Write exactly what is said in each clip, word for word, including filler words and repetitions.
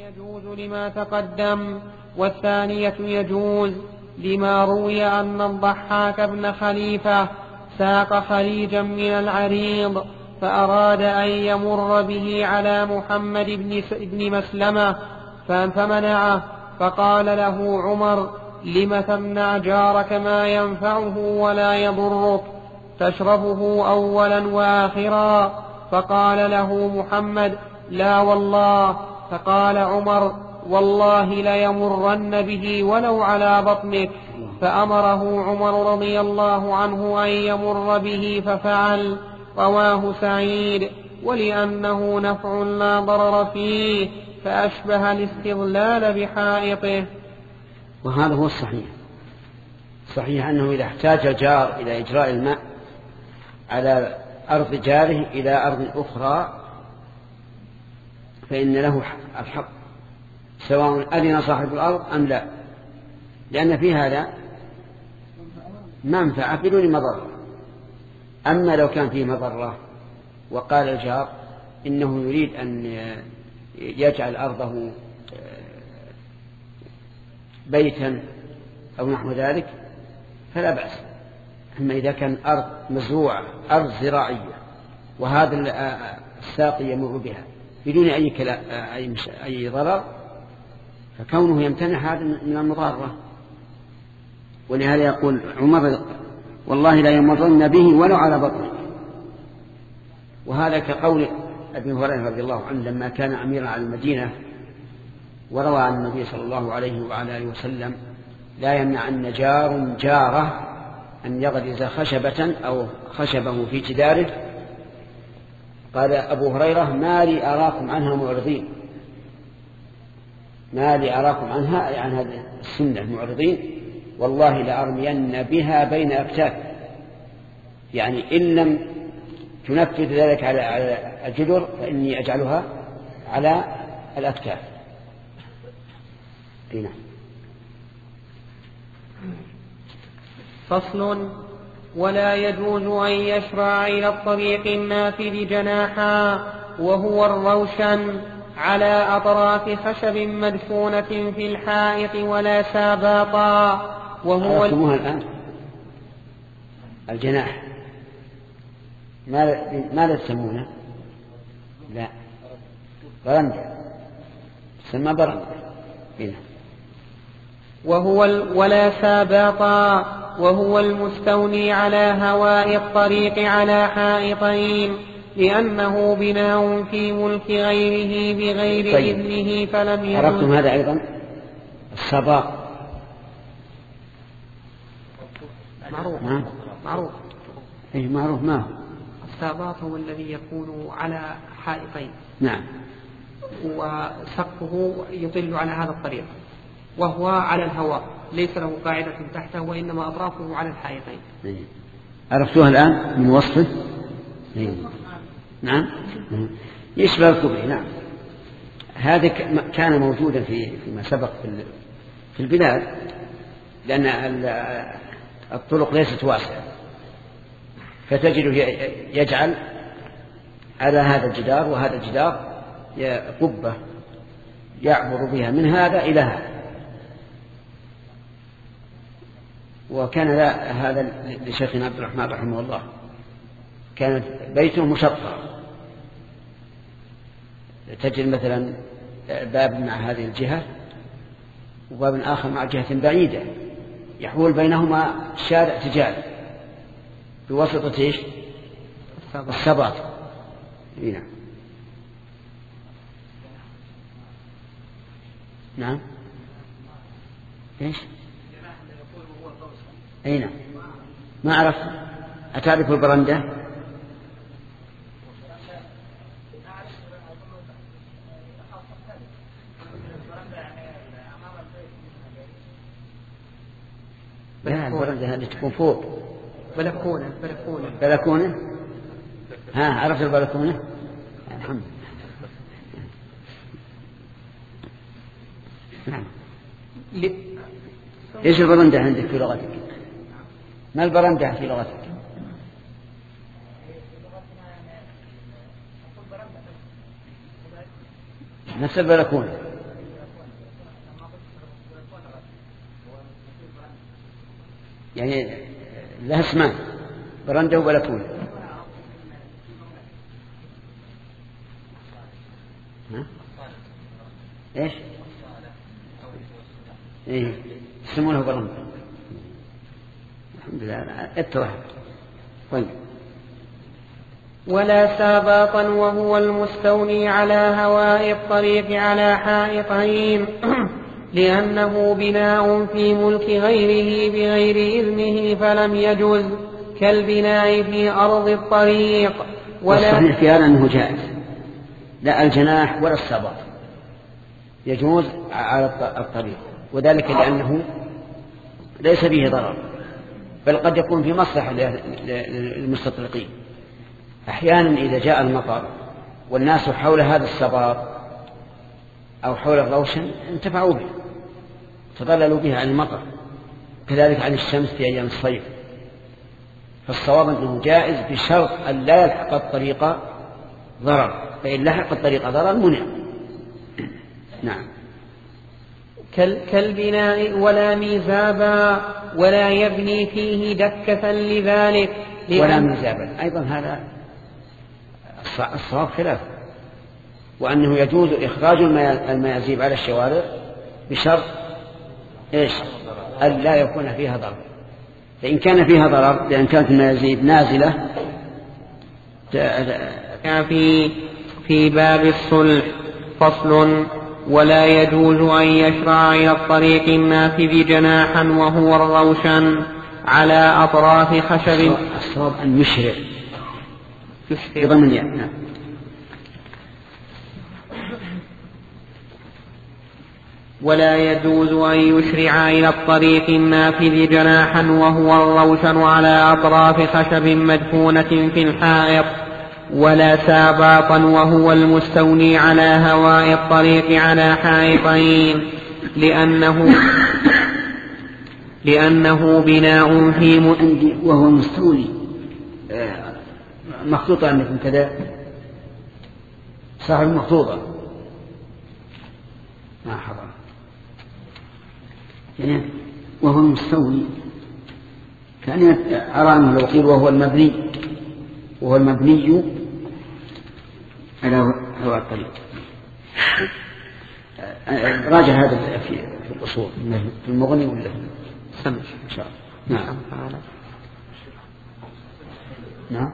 يجوز لما تقدم، والثانية يجوز لما روي أن الضحاك بن خليفة ساق خليجا من العريض فأراد أن يمر به على محمد بن مسلمة فمنعه، فقال له عمر: لم تمنع جارك ما ينفعه ولا يضرك تشربه أولا وآخرا؟ فقال له محمد: لا والله. فقال عمر: والله ليمرن به ولو على بطنك. فأمره عمر رضي الله عنه أن يمر به ففعل. رواه سعيد. ولأنه نفع لا ضرر فيه فأشبه الاستظلال بحائطه. وهذا هو الصحيح. صحيح أنه إذا احتاج الجار إلى إجراء الماء على أرض جاره إلى أرض أخرى فإن له الحق سواء أذن صاحب الأرض أم لا، لأن في هذا منفعة بدون مضرة. أما لو كان فيه مضرة وقال الجار إنه يريد أن يجعل أرضه بيتا أو نحو ذلك فلا بأس. أما إذا كان أرض مزروعة أرض زراعية وهذا الساقي يمر بها بدون أي, كلا أي, أي ضرر فكونه يمتنع هذا من المضارة. ولهذا يقول عمر: والله لا يمرن به ولو على بطنه. وهذا كقول أبي هريرة رضي الله عنه لما كان أميرا على المدينة وروى عن النبي صلى الله عليه وعلى آله وسلم: لا يمنع أن جار جاره أن يغرز خشبة أو خشبه في جداره. قال أبو هريرة: ما لي أراكم عنها معرضين، ما لي أراكم عنها عن يعني هذه السنة معرضين، والله لأرمين بها بين أكتاف. يعني إن لم تنفذ ذلك على الجدر فإني أجعلها على الأكتاف. هنا فصل: ولا يجوز أن يشرع إلى الطريق النافذ جناحا وهو الروشن على أطراف خشب مدفونة في الحائط ولا ساباطا، وهو الآن الجناح ماذا تسمونه؟ لا برندة، تسمى برندة. هنا وهو ولا ساباطا وهو المستوني على هواء الطريق على حائطين، لأنه بناء في ملك غيره بغير طيب. إذنه فلم يجوز. عرفتم هذا أيضا؟ السباط معروف. نعم معروف. أي معروف. ما هو السباط هو الذي يكون على حائطين. نعم. وسقفه يطل على هذا الطريق وهو على الهواء، ليس له قاعدة تحته وإنما أطرافه على الحائطين. عرفتوها الآن من وصفه؟ نعم يشبه الكبري. نعم هذا كان موجودا في فيما سبق في البلاد، لأن الطرق ليست واسعة، فتجده يجعل على هذا الجدار وهذا الجدار قبة يعبر بها من هذا إلى هذا. وكان هذا لشيخنا عبد الرحمن رحمه الله كانت بيته مشطر، تجد مثلا باب مع هذه الجهة وباب آخر مع جهة بعيدة يحول بينهما شارع تجاري بواسطة ايش؟ السباط. نعم. نعم ايش؟ اي نعم. ما عرفت. أتعرف البرندة؟ لا البرندة هذه تكون فوق. بلكونة. بلكونة. بلكونة. ها عرفت البلكونة؟ الحمد لله. نعم. ايش البرندة عندك في لغتك؟ ما البرندة في لغتك؟ نفس البلكونة. يعني لها اسمان، برندة وبلكونة. ها؟ ايش؟ ايه يسمونه برندة. الحمد لله اتضح. طيب. ولا ساباطا وهو المستولي على هواء الطريق على حائطين لأنه بناء في ملك غيره بغير إذنه فلم يجوز كالبناء في أرض الطريق. ولا الصحيح في هذا أنه جائز، لا الجناح ولا الساباط يجوز على الطريق، وذلك لأنه ليس فيه ضرر، بل قد يكون في مصلحة للمستطرقين. أحيانا إذا جاء المطر والناس حول هذا السباط أو حول الروشن انتفعوا به، تضللوا به عن المطر، كذلك عن الشمس في أيام الصيف. فالصواب أنه جائز بشرط أن لا يلحق الطريق ضرر، فإن لحق الطريق ضرر منع. نعم. كالبناء ولا ميزابا ولا يبني فيه دكة لذلك. ولا ميزابا أيضا هذا الصواب خلاف، وأنه يجوز إخراج الميازيب على الشوارع بشرط إيش؟ أن لا يكون فيها ضرر. فإن كان فيها ضرر لأن كانت الميازيب نازلة في في باب الصلح فصل. ولا يجوز أن يشرع إلى الطريق النافذ جناحا وهو الروشن على أطراف خشب. الصواب أن يشرع بضمن يعني. نعم. ولا يجوز أن يشرع إلى الطريق النافذ جناحا وهو الروشن على أطراف خشب مدفونة في الحائط. ولا ساباطا وهو المستولي على هواء الطريق على حائطين لأنه لأنه بناء في عندي وهو المستولي مخطوطة عندكم كذا صاحب المخطوطة ما حضر يعني وهو المستولي كان أرى أنه لو قيل وهو المبني وهو المبني على هواء الطريق. راجع هذا في في الأصول في المغني ولا سمع إن شاء الله. نعم. نعم.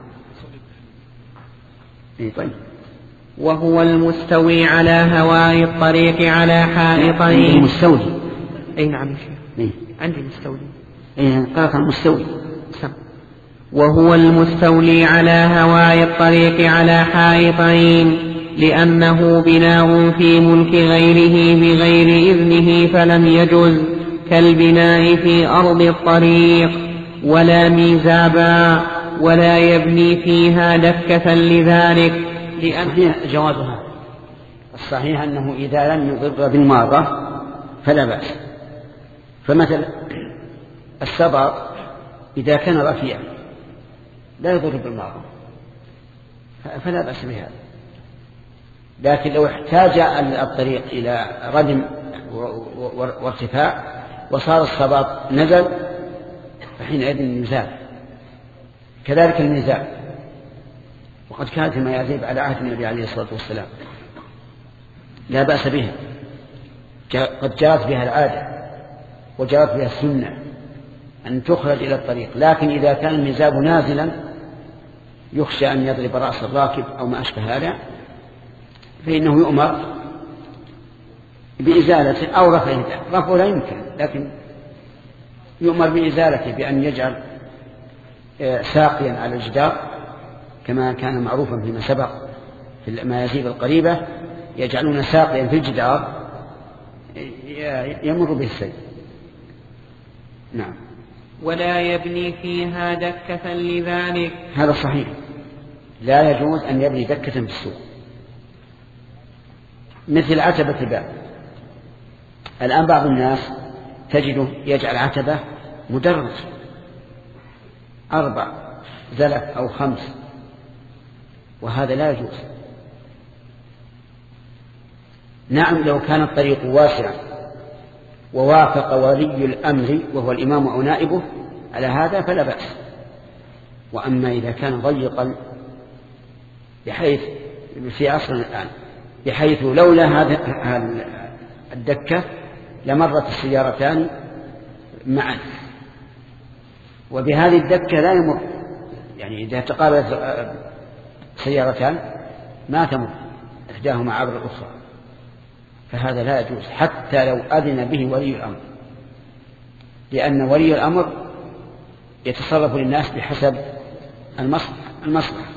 إيه طيب. وهو المستوي على هواء الطريق على حائطين. المستولي. أي نعم. إيه. عندي مستولي. إيه قال المستولي. سمع. وهو المستولي على هواء الطريق على حائطين لأنه بناء في ملك غيره بغير إذنه فلم يجوز كالبناء في أرض الطريق. ولا ميزابا ولا يبني فيها دكة لذلك لأن جوازها الصحيح أنه إذا لم يضر بالمارة فلا بأس. فمثل السبط إذا كان رفيعا لا يضر بالمارة فلا بأس بهذا. لكن لو احتاج الطريق إلى ردم وارتفاع وصار السباط نزل فحينئذ الميزاب. كذلك الميزاب وقد كانت الميازيب على عهد النبي عليه الصلاة والسلام لا بأس بها، قد جاءت بها العادة وجاءت بها السنة أن تخرج إلى الطريق. لكن إذا كان الميزاب نازلا يخشى أن يضرب رأس الراكب أو ما أشبه هذا فإنه يؤمر بإزالته أو رفعه. رفعه لا يمكن، لكن يؤمر بإزالته بأن يجعل ساقيا على الجدار كما كان معروفا فيما سبق في الميازيب القريبة، يجعلون ساقيا في الجدار يمر به السيل. نعم. ولا يبني فيها دكة لذلك. هذا صحيح، لا يجوز أن يبني دكة في السوق مثل عتبة الباب. الآن بعض الناس تجده يجعل عتبة مدرج أربع زلف أو خمس، وهذا لا يجوز. نعم لو كان الطريق واسعا ووافق ولي الأمر وهو الإمام أو نائبه على هذا فلا بأس. وأما إذا كان ضيقا بحيث في عصرنا الآن بحيث لولا هذا الدكة لمرت السيارتان معا، وبهذه الدكة لا يمر، يعني إذا تقابلت سيارتان ما تمر إحداهما عبر الأخرى، فهذا لا يجوز حتى لو أذن به ولي الأمر، لأن ولي الأمر يتصرف للناس بحسب المصلحة.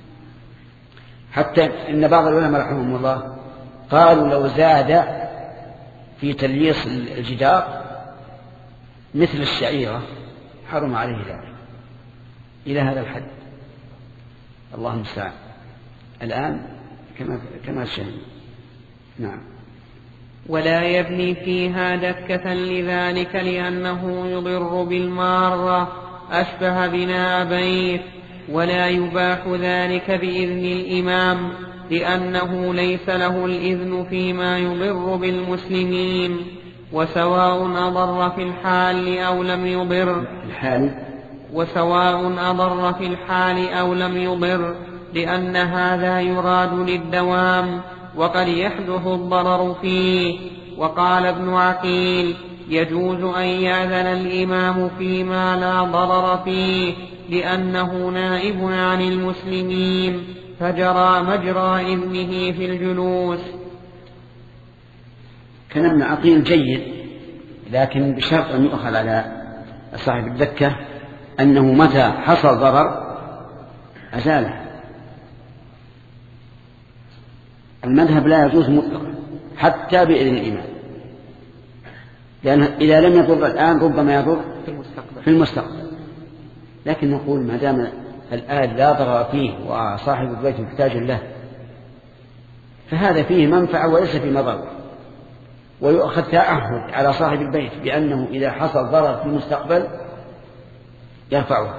حتى إن بعض العلماء رحمهم الله قالوا لو زاد في تلييص الجدار مثل الشعيرة حرم عليه ذلك إلى هذا الحد. الله المستعان. الآن كما كما شاهد. نعم. ولا يبني فيها دكة لذلك لأنه يضر بالمارة أشبه بناء بيت، ولا يباح ذلك بإذن الإمام لأنه ليس له الإذن فيما يضر بالمسلمين، وسواء أضر في الحال أو لم يضر الحال وسواء أضر في الحال أو لم يضر، لأن هذا يراد للدوام وقد يحدث الضرر فيه. وقال ابن عقيل يجوز أن يأذن الإمام فيما لا ضرر فيه لأنه نائب عن المسلمين فجرى مجرى إذنه في الجلوس. كان ابن عقيل جيد، لكن بشرط أن يؤخذ على صاحب الدكة أنه متى حصل ضرر أزاله. المذهب لا يجوز مطلقا حتى بإذن الإمام، لأن إذا لم يضر الآن ربما يضر في المستقبل, في المستقبل. لكن نقول ما دام الآن لا ضرر فيه وصاحب البيت محتاج له فهذا فيه منفعة وليس فيه مضر، ويؤخذ تعهد على صاحب البيت بأنه إذا حصل ضرر في المستقبل يرفعه.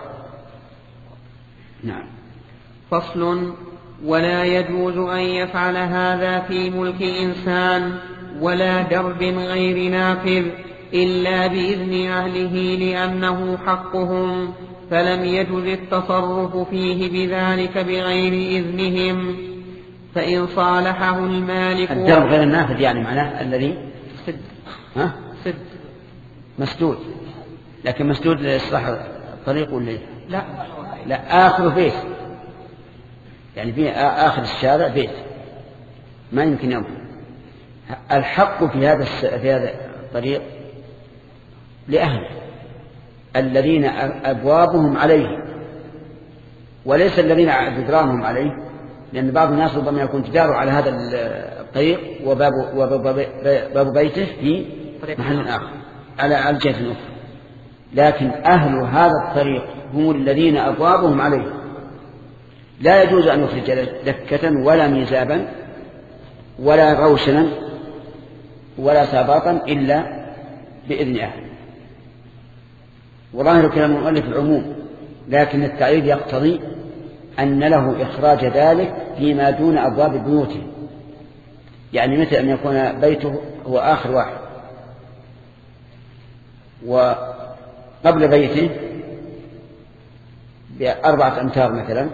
نعم. فصل. ولا يجوز أن يفعل هذا في ملك إنسان ولا درب غير نافذ إلا بإذن أهله لأنه حقهم، فلم يجوز التصرف فيه بذلك بغير إذنهم. فإن صالحه المالك الدرب غير النافذ يعني معناه الذي سد ها؟ سد مسدود، لكن مسدود لإصلاح الطريق ولا لا لا آخر بيت، يعني في آخر الشارع بيت ما يمكن يمكن. الحق في هذا في هذا الطريق لأهله الذين أبوابهم عليه، وليس الذين جدرانهم عليه، لأن بعض الناس ربما يكون جداره على هذا الطريق وباب, وباب بيته في محل آخر على الجهة الأخرى، لكن أهل هذا الطريق هم الذين أبوابهم عليه. لا يجوز أن يخرج دكة ولا ميزابا ولا روشنا ولا ساباطا إلا بإذن أهله. وظاهر كلام المؤلف العموم، لكن التعليل يقتضي أن له إخراج ذلك فيما دون أبواب بيوته، يعني مثل أن يكون بيته هو آخر واحد وقبل بيته بأربعة أمتار مثلا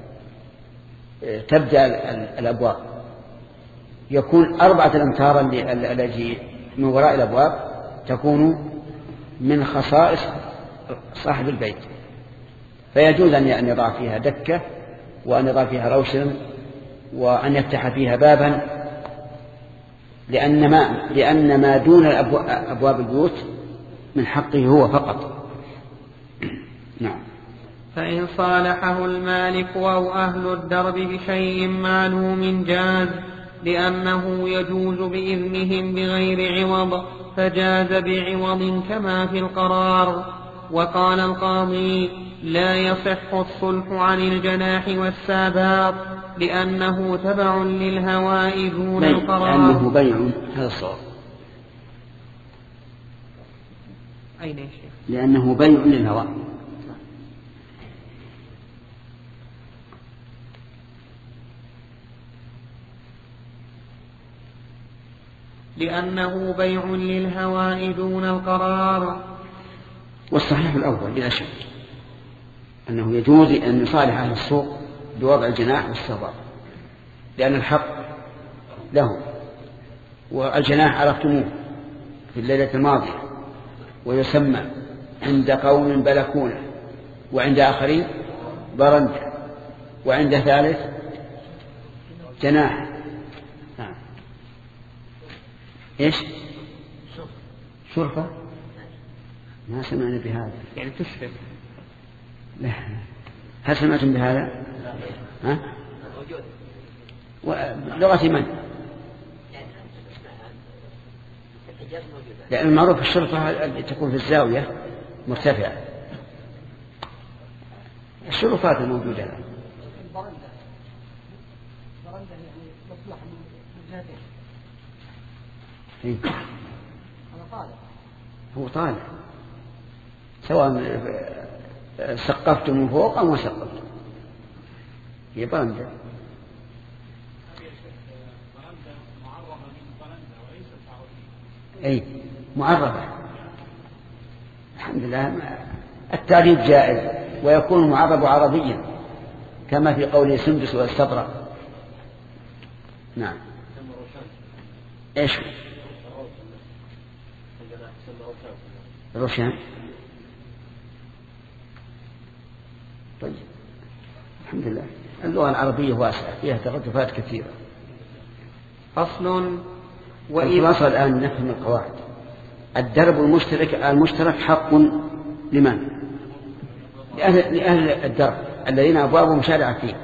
تبدأ الأبواب، يكون أربعة الأمتار التي من وراء الأبواب تكون من خصائص صاحب البيت، فيجوز أن يضع فيها دكة وأن يضع فيها روشنا وأن يفتح فيها بابا، لأن ما, لأن ما دون أبواب البيوت من حقه هو فقط. نعم. فإن صالحه المالك أو أهل الدرب بشيء معلوم جاز، لأنه يجوز بإذنهم بغير عوض، فجاز بعوض كما في القرار. وقال القاضي لا يصح الصلح عن الجناح والساباط لأنه تبع للهواء دون القرار. لأنه بيع، هذا الصواب. أين يا شيخ؟ لأنه بيع للهواء. لأنه بيع للهواء دون القرار. والصحيح الأول بلا شك أنه يجوز أن يصالح أهل السوق بوضع الجناح والصباب، لأن الحق له. والجناح عرفتموه في الليلة الماضية، ويسمى عند قوم بلكونة، وعند آخرين برندة، وعند ثالث جناح. نعم. إيش شرفة؟ ما سمعنا بهذا. يعني تشرف. لا. هل سمعتم بهذا؟ ها؟ لغة من؟ لأن المعروف الشرفة تكون في الزاوية مرتفعة. الشرفات الموجودة الآن. هو طالع سواء سقفت من فوق أو ما سقفت، هي برندة. أي معربة. الحمد لله التعريب جائز، ويكون المعرب عربيا كما في قوله سندس واستبرق. نعم. ايش روشان؟ طيب الحمد لله اللغة العربية واسعة فيها ترادفات كثيرة. فصل. الخلاصة الآن نفهم القواعد. الدرب المشترك المشترك حق لمن؟ لأهل, لأهل الدرب الذين أبوابهم شارعة فيه،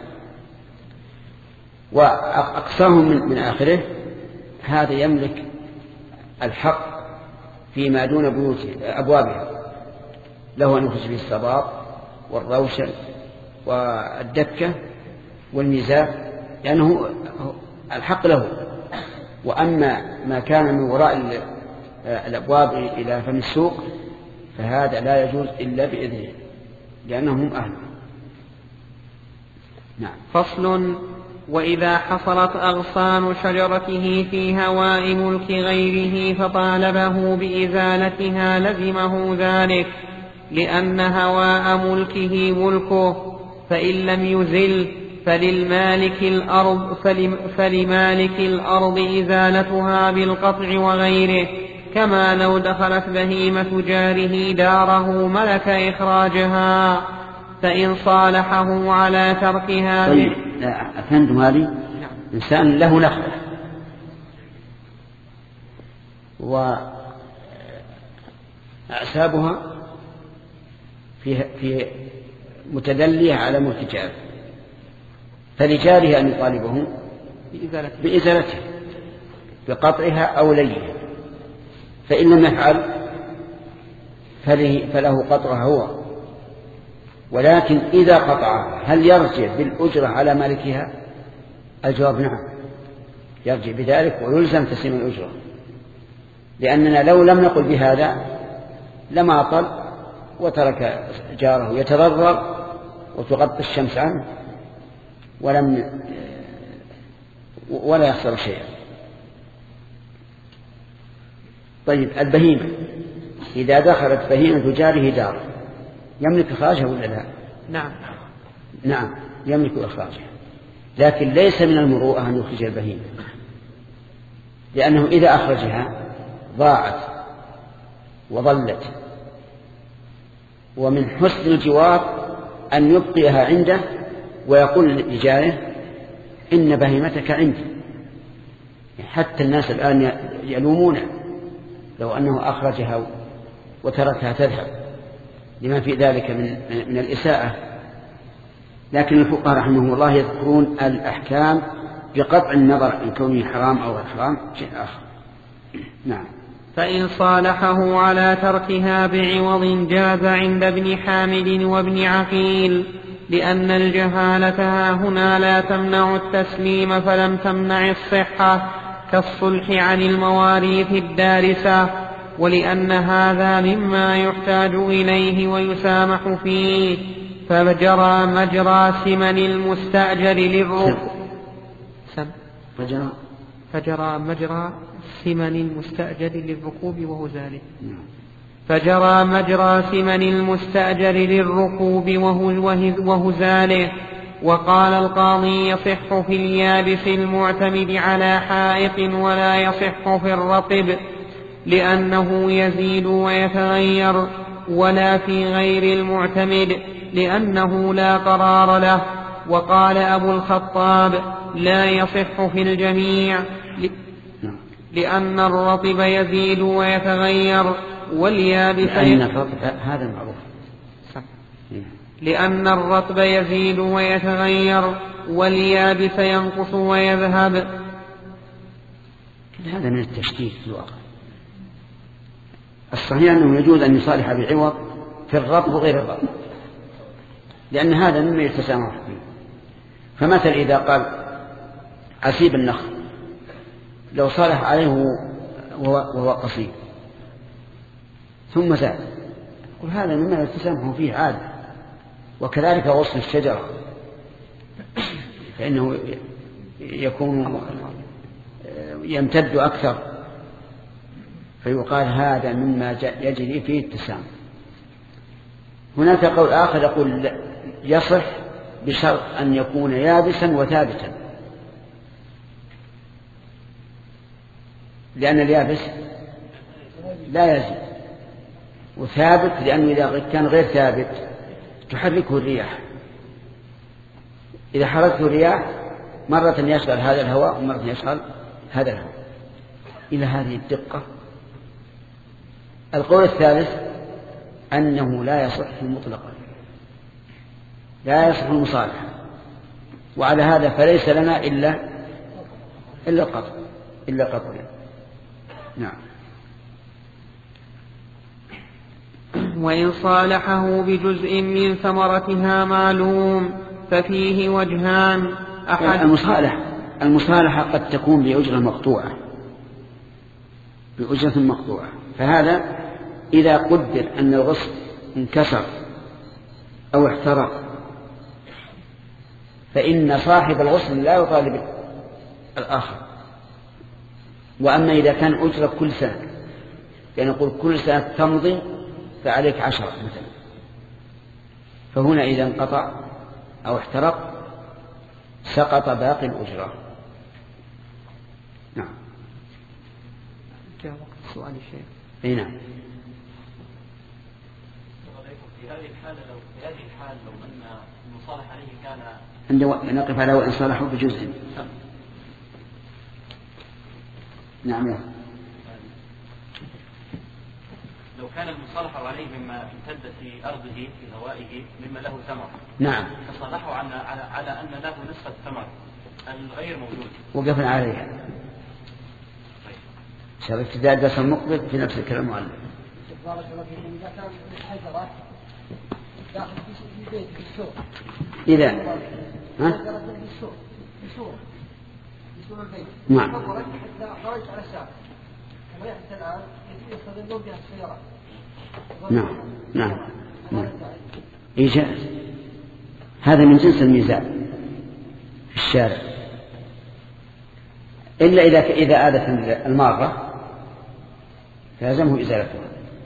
وأقصاهم من, من آخره هذا يملك الحق فيما دون بيوته أبوابها، له أن يخرج به الصباب والروشن والدكة والميزاب، لأنه الحق له. وأما ما كان من وراء الأبواب إلى فم السوق فهذا لا يجوز إلا بإذنه لأنهم أهل. نعم. فصل. وإذا حصلت أغصان شجرته في هواء ملك غيره فطالبه بإزالتها لزمه ذلك، لأن هواء ملكه ملكه، فإن لم يزل فللمالك الأرض فلمالك الأرض إزالتها بالقطع وغيره، كما لو دخلت بهيمة جاره داره ملك إخراجها، فإن صالحه على تركها. طيب أفهمتم هذه؟ إنسان له نخلة وأعسابها في في متدلية على ملك جاره، فلجاره أن يطالبه بإزالته بقطعها أو ليها، فإن لم يفعل فله قطعها هو. ولكن إذا قطعها هل يرجع بالأجرة على مالكها؟ الجواب نعم، يرجع بذلك ويلزم تسليم الأجرة، لأننا لو لم نقل بهذا لما أطل وترك جاره يتضرر وتغطي الشمس عنه ولم ولا يخسر شيئا. طيب البهيمة إذا دخلت بهيمة جاره دار يملك إخراجها ولا لا؟ نعم. نعم يملك إخراجها، لكن ليس من المروءة أن يخرج البهيمة، لأنه إذا أخرجها ضاعت وظلت، ومن حسن الجوار أن يبقيها عنده ويقول لجاره إن بهيمتك عندي. حتى الناس الآن يلومونه لو أنه أخرجها وتركها تذهب، لما في ذلك من, من الإساءة. لكن الفقهاء رحمهم الله يذكرون الأحكام بقطع النظر إن كونه حرام أو غير حرام شيء آخر. نعم. فإن صالحه على تركها بعوض جاز عند ابن حامد وابن عقيل، لأن الجهالة هنا لا تمنع التسليم فلم تمنع الصحة كالصلح عن المواريث الدارسة، ولأن هذا مما يحتاج إليه ويسامح فيه، فجرى مجرى سمن المستأجر للركوب فجرى فجرى مجرى سمن المستأجر للركوب وهو ذلك. فجرى مجرى سمن المستأجر للركوب وهزاله. وقال القاضي يصح في اليابس المعتمد على حائط ولا يصح في الرطب لأنه يزيد ويتغير، ولا في غير المعتمد لأنه لا قرار له. وقال أبو الخطاب لا يصح في الجميع لأن الرطب يزيد ويتغير واليابس لأن الرطب هذا معروف لأن الرطب يزيد ويتغير واليابس ينقص ويذهب. هذا من التشكيك في الواقع. الصحيح أنه يجوز أن يصالح بعوض في الرطب وغير الرطب، لأن هذا مما يتسامح فيه. فمثل إذا قال عسيب النخل لو صالح عليه وهو قصير ثم زاد، قل هذا مما يتسامح فيه عادة. وكذلك غصن الشجرة فإنه يكون يمتد أكثر، فيقال هذا مما يجري فيه التسامح. هناك قول آخر يقول يصح بشرط أن يكون يابسا وثابتا، لأن اليابس لا يزيد، وثابت لأنه إذا كان غير ثابت تحركه الرياح. إذا حركته الرياح مرة يشغل هذا الهواء ومرة يشغل هذا الهواء إلى هذه الدقة. القول الثالث أنه لا يصح مطلقا، لا يصح المصالحة، وعلى هذا فليس لنا إلا إلا القطع إلا قطع. نعم. وإن صالحه بجزء من ثمرتها معلوم ففيه وجهان. أحد المصالحة المصالحة قد تكون بأجرة مقطوعة بأجرة مقطوعة فهذا إذا قدر أن الغصن انكسر أو احترق فإن صاحب الغصن لا يطالب الآخر. وأما إذا كان أجرة كل سنة، يعني نقول كل سنة تمضي فعليك عشرة مثلا، فهنا إذا انقطع أو احترق سقط باقي الأجرة. نعم. جاء وقت سؤال الشيخ. أي نعم. في هذه الحالة لو في هذه الحال لو أن المصالح عليه كان عند نقف على وإن صالحوا بجزء. نعم. لو كان المصالح عليه مما امتد في أرضه في هوائه مما له ثمر. نعم. فصالحوا على على على أن له نصف الثمر الغير موجود. وقفنا عليها. شرط ابتداء الدرس المقبل في نفس الكلام المعلم. بارك الله فيكم. إذا كان الحجرة داخل في بيت في السوق. إذا ها؟ في السوق في السوق في سوق البيت. نعم. فخرج حتى خرج على الشارع. ويحدث الآن يستخدمون بها السيارات. نعم نعم نعم. إيجاز هذا من جنس الميزان في الشارع، إلا إذا إذا آذت المارة فلازمه إزالتها.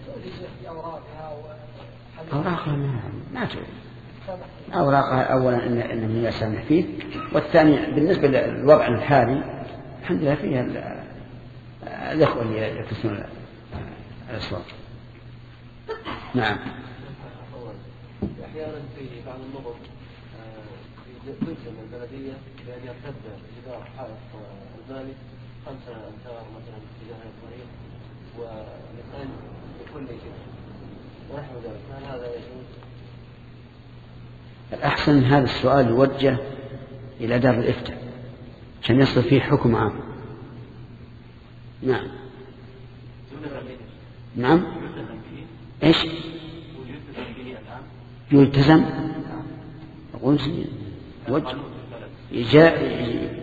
أوراقها ما ما تعرف. أوراقها أولا إن إن لا سامح فيه، والثاني بالنسبة للوضع الحالي الحمد لله فيها الإخوة اللي يكسرون الأصوات. نعم. أحيانا في بعض النظم تلزم البلدية بأن يرتد جدار حائط المالك خمسة أمتار مثلا في اتجاه الطريق ويقل لكل شيء ونحو ذلك، هل هذا يجوز؟ الأحسن هذا السؤال يوجه إلى دار الإفتاء عشان يصل فيه حكم عام. نعم. نعم. إيش؟ يلتزم. أقول يوجه جاء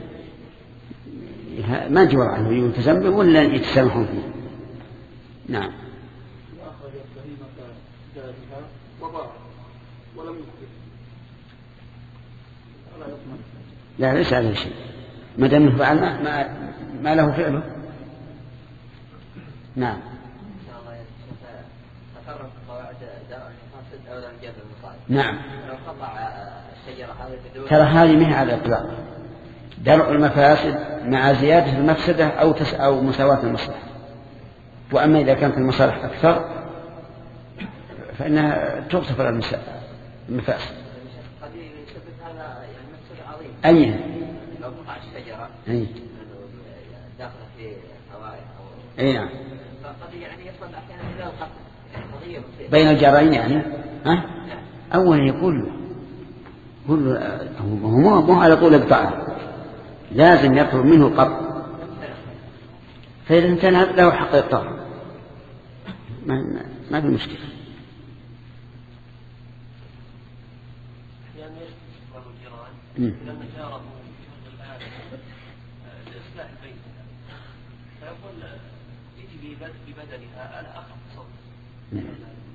ما جواب عنه يلتزم به ولا يتسامحون فيه. نعم. لا ليس عليه شيء ما دام فعل ما, ما, ما له فعله. نعم. درء المفاسد أولى من جلب المصالح. نعم. لو قطع الشجرة هذه بدون ترى هذه ما هي على الإطلاق. درء المفاسد مع زيادة المفسدة أو تس أو مساواة المصلحة. وأما إذا كانت المصالح أكثر فإنها تغتفر المفاسد. قد يثبت هذا يعني مفسدة عظيمة. أي. لو قطع الشجرة. أي. داخل في هواء أو. أي نعم. فقد يعني يصل أحيانا إلى القتل. قضية مصيبة. بين الجارين يعني. ها؟ أولا يقول يقول هو مو على طول القطع. لازم يطلب منه القطع. فإذا امتنع له حق القطع. ما ما في مشكلة. أحيانا بعض الجيران لما جاره الآن لإصلاح البيت فيقول يجي ببدنها أنا أخف صوت.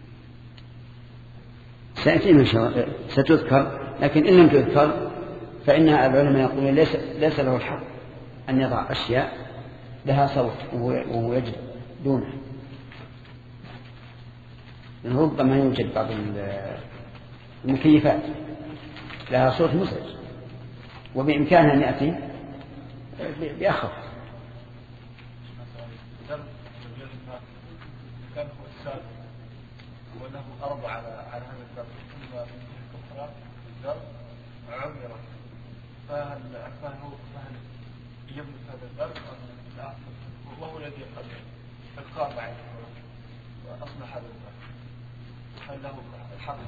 سأتي من شاء ستذكر، لكن إن لم تذكر فإن العلماء يقولون ليس ليس له الحق أن يضع أشياء لها صوت وهو يجد دونه. ربما يوجد بعض المكيفات لها صوت مزعج وبإمكانها أن يأتي بأخف. كان هو السابق وله أرض على على هذا الدرب ثم من الكفرات الدرب عمرة فهل فهل فهل يملك هذا الدرب أم لا؟ وهو الذي قد قد قام عليه وأصلح هذا الدرب هل له الحق؟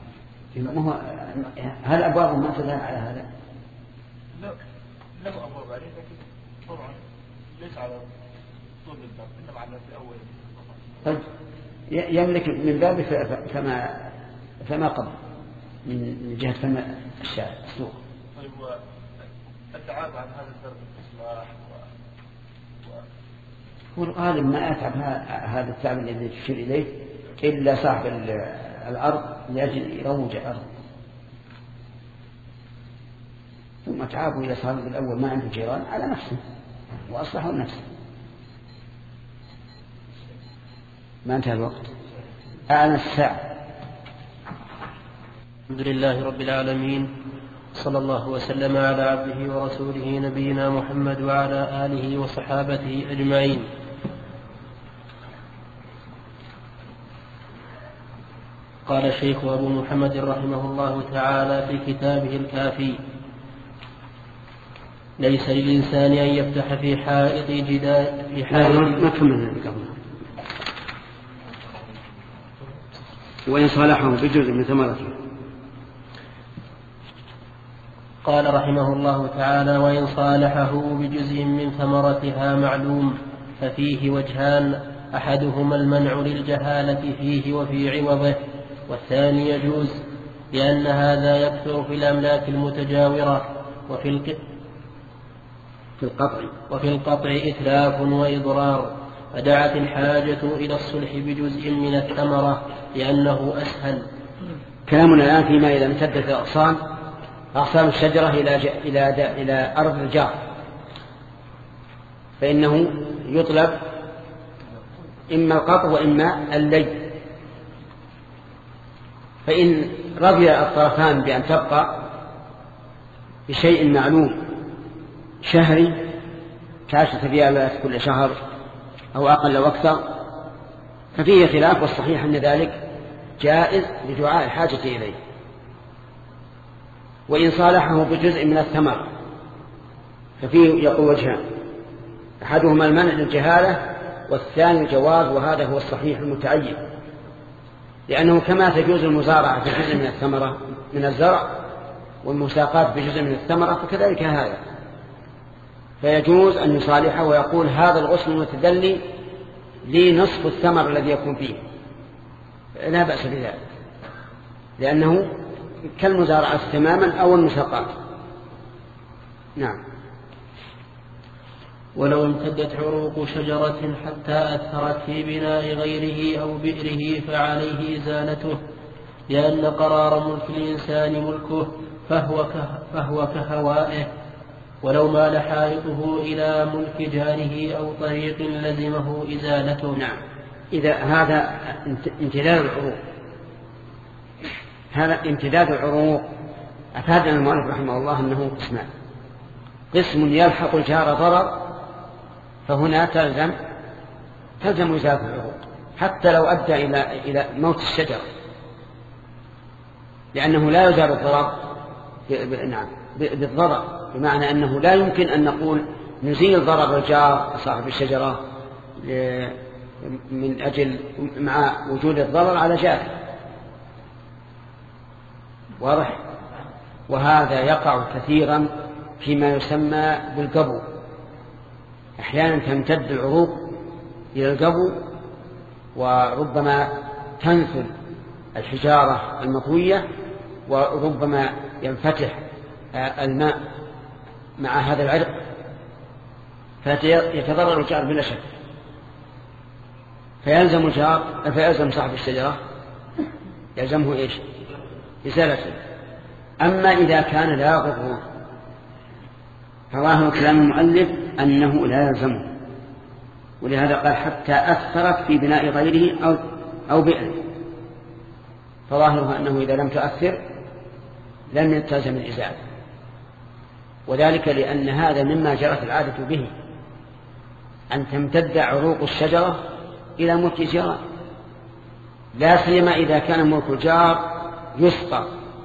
هل أبواب ما تدل على هذا؟ لا له أبواب عليه لكن طبعا ليس على طول الدرب إنما على في أول. طيب يملك من باب فما فما قبل من جهة فما الشارع السوق. طيب والتعاب عن هذا الدرب الإصلاح و... هو الغالب ما أتعب هذا التعب الذي تشير إليه إلا صاحب الأرض لأجل يروج الأرض، ثم تعابوا إلى صاحب الأول ما عنده جيران على نفسه وأصلحوا نفسه. ما انتهى الوقت. أعلن الساعة. الحمد لله رب العالمين، صلى الله وسلم على عبده ورسوله نبينا محمد وعلى آله وصحابته أجمعين. قال الشيخ أبو محمد رحمه الله تعالى في كتابه الكافي: ليس للإنسان أن يفتح في حائط جدار في حائط وإن صالحه بجزء من ثمرته. قال رحمه الله تعالى: وإن صالحه بجزء من ثمرتها معلوم ففيه وجهان، أحدهما المنع للجهالة فيه وفي عوضه، والثاني يجوز، لأن هذا يكثر في الأملاك المتجاورة وفي الق... في القطع وفي القطع إتلاف وإضرار، فدعت الحاجة إلى الصلح بجزء من الثمرة لأنه أسهل. كلامنا الآن فيما إذا امتدت أغصان أغصان الشجرة إلى ج... إلى د... إلى أرض الجار، فإنه يطلب إما القطع وإما اللي. فإن رضي الطرفان بأن تبقى بشيء معلوم شهري كعشرة ريالات كل شهر أو أقل أو أكثر ففيه خلاف، والصحيح أن ذلك جائز لدعاء الحاجة إليه. وإن صالحه بجزء من الثمر ففيه يقول وجهان، أحدهما المنع للجهالة والثاني الجواز، وهذا هو الصحيح المتعين، لأنه كما تجوز المزارعة بجزء من الثمرة من الزرع والمساقات بجزء من الثمرة فكذلك هذا، فيجوز أن يصالحه ويقول هذا الغصن المتدلي لي نصف الثمر الذي يكون فيه، لا بأس بذلك، لأنه كالمزارعة تماما أو المساقات. نعم. ولو امتدت عروق شجرة حتى أثرت في بناء غيره أو بئره فعليه إزالته، لأن قرار ملك الإنسان ملكه فهو, فهو كهوائه، ولو مال حائطه إلى ملك جاره أو طريق لزمه إزالته. نعم. إذا هذا امتلال العروق هذا امتداد العروق أفادنا المؤلف رحمه الله أنه قسمان: قسم يلحق الجار ضرر فهنا تلزم تلزم إزالة العروق حتى لو أدى إلى إلى موت الشجرة، لأنه لا يزال الضرر نعم بالضرر، بمعنى أنه لا يمكن أن نقول نزيل ضرر الجار صاحب الشجرة من أجل مع وجود الضرر على جاره. واضح؟ وهذا يقع كثيرا فيما يسمى بالقبو، أحيانا تمتد العروق إلى القبو وربما تنثل الحجارة المطوية، وربما ينفتح الماء مع هذا العرق فيتضرر الجار بلا شك، فيلزم الجار فيلزم صاحب الشجرة يلزمه إيش؟ إزالته. أما إذا كان لا يضره فظاهر كلام المؤلف أنه لا يلزمه، ولهذا قال حتى أثرت في بناء غيره أو أو بئر، فظاهره أنه إذا لم تؤثر لم يلتزم الإزالة، وذلك لأن هذا مما جرت العادة به، أن تمتد عروق الشجرة إلى ملك جار، لا سيما إذا كان ملك الجار يسقى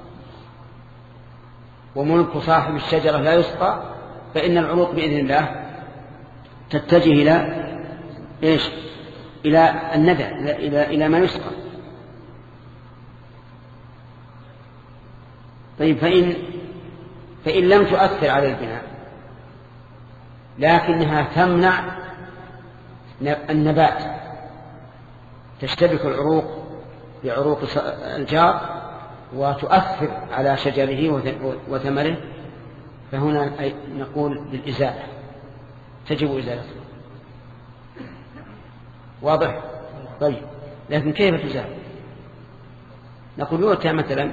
وملك صاحب الشجرة لا يسقى، فإن العروق بإذن الله تتجه إلى إيش؟ إلى الندى، إلى إلى ما يسقى. طيب فإن فإن لم تؤثر على البناء لكنها تمنع النبات، تشتبك العروق بعروق الجار وتؤثر على شجره وثمره، فهنا نقول بالإزالة، تجب إزالته. واضح؟ طيب لكن كيف تزال؟ نقول يؤتى مثلا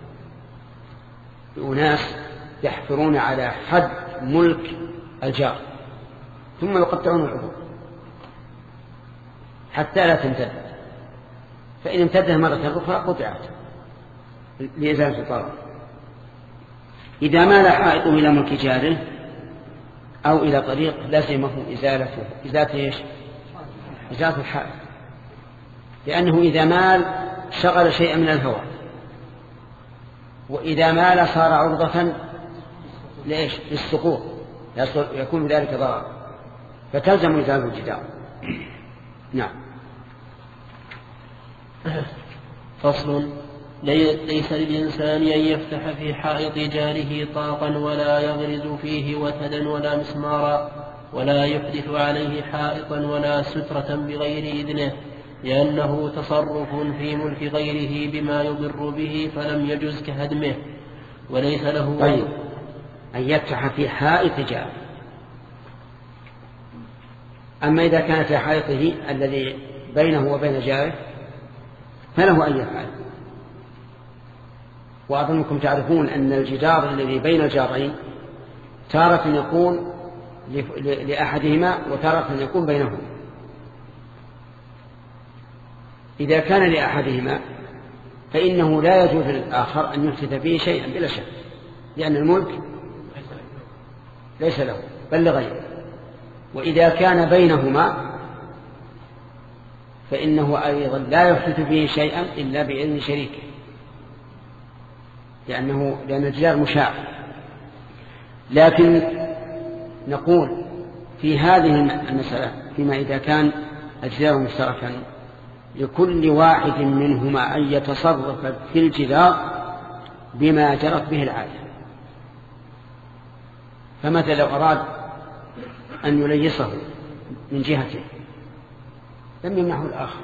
أناس يحفرون على حد ملك الجار ثم يقطعون العروق حتى لا تمتد، فإن امتدت مرة أخرى قطعت لإزالة الضرر. إذا مال حائطه إلى ملك جاره أو إلى طريق لازمه إزالته. إزالة إيش؟ إزالة الحائط، لأنه إذا مال شغل شيئا من الهواء، وإذا مال صار عرضة لإيش؟ للسقوط، يكون ذلك ضرر، فتلزم إزالة الجدار. نعم. فصل: ليس للإنسان أن يفتح في حائط جاره طاقا ولا يغرز فيه وتدا ولا مسمارا، ولا يحدث عليه حائطا ولا سترة بغير إذنه، لأنه تصرف في ملك غيره بما يضر به فلم يجز كهدمه، وليس له. طيب أن يفتح في حائط جاره. أما إذا كان في حائطه الذي بينه وبين جاره فله أن يفعل. وأظنكم تعرفون أن الجدار الذي بين الجارين تارة يكون لأحدهما وتارة يكون بينهما. إذا كان لأحدهما فإنه لا يجوز للآخر أن يحدث فيه شيئا بلا شك، لأن الملك ليس له بل لغيره. وإذا كان بينهما فإنه أيضا لا يحدث فيه شيئا إلا بإذن شريكه، لأنه لأن الجدار مشاع. لكن نقول في هذه المسألة فيما إذا كان الجدار مشتركا لكل واحد منهما أن يتصرف في الجدار بما جرت به العادة. فمثلا لو أراد أن يليصه من جهته لم يمنعه الآخر،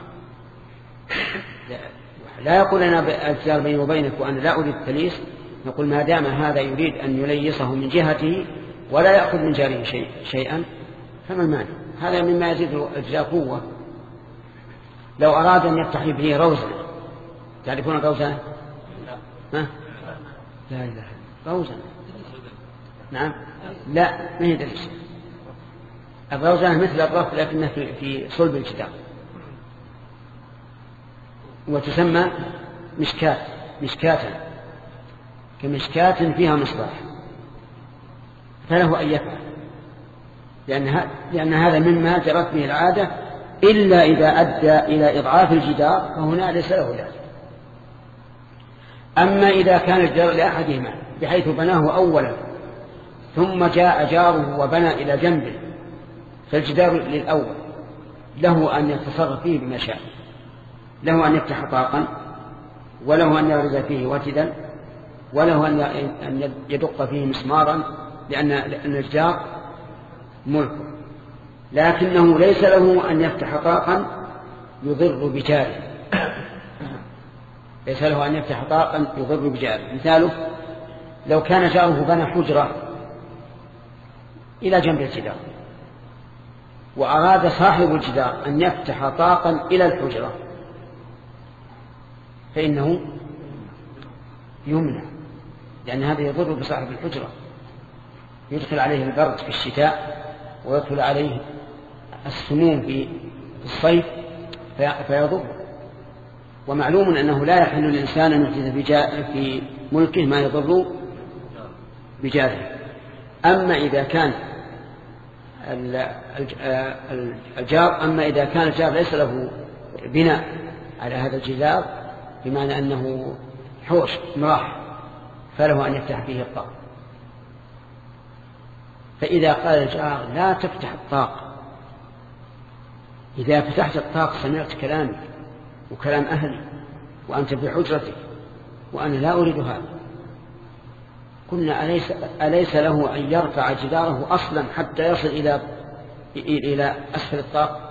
لا يقول أنا الجدار بيني وبينك وأنا لا أريد التليس، نقول ما دام هذا يريد أن يليصه من جهته ولا يأخذ من جاره شيء شيئا فما المانع؟ هذا مما يزيد الجدار قوة. لو أراد أن يفتح به روزة، تعرفون الروزة؟ ها؟ لا إله روزة. نعم لا ما هي دليل. الروزة مثل الرف لكنها في, في صلب الجدار، وتسمى مشكاة مشكاة كمشكاة فيها مصباح فله أن يفعل، لأن, لأن هذا مما جرت به العادة، إلا إذا أدى إلى إضعاف الجدار فهنا ليس له ذلك. أما إذا كان الجدار لأحدهما بحيث بناه أولا ثم جاء جاره وبنى إلى جنبه، فالجدار للأول له أن يتصرف فيه بما شاء، له أن يفتح طاقا، وله أن يغرز فيه وتدا، وله أن يدق فيه مسمارا، لأن الجدار ملك، لكنه ليس له أن يفتح طاقا يضر بجاره، ليس له أن يفتح طاقا يضر بجاره. مثاله لو كان جاره بنى حجرة إلى جنب الجدار وأراد صاحب الجدار أن يفتح طاقا إلى الحجرة فإنه يمنع، لأن هذا يضر بصاحب الحجرة، يدخل عليه البرد في الشتاء ويدخل عليه السموم في الصيف فيضر. ومعلوم أنه لا يحل الإنسان أن يحدث في ملكه ما يضر بجاره. أما إذا كان الجار أما إذا كان الجار ليس له بناء على هذا الجدار، بمعنى أنه حوش مراح، فله أن يفتح فيه الطاق. فإذا قال الجار لا تفتح الطاق، إذا فتحت الطاق سمعت كلامي وكلام أهلي وأنت في حجرتك وأنا لا أريد هذا، قلنا أليس, أليس له أن يرفع جداره أصلا حتى يصل إلى إلى أسفل الطاق؟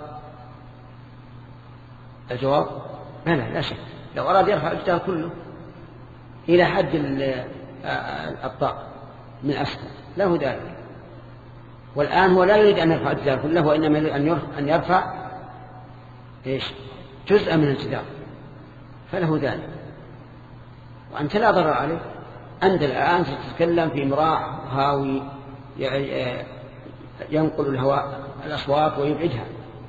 الجواب لا لا شك، لو أراد يرفع الجدار كله إلى حد الطاق من أسفل له ذلك. والآن هو لا يريد أن يرفع الجدار كله، وإنما يريد أن يرفع إيش جزء من الجدار، فله ذلك، وأنت لا ضرر عليه. أنت الآن تتكلم في مراح هاوي ينقل الهواء الأصوات ويبعدها.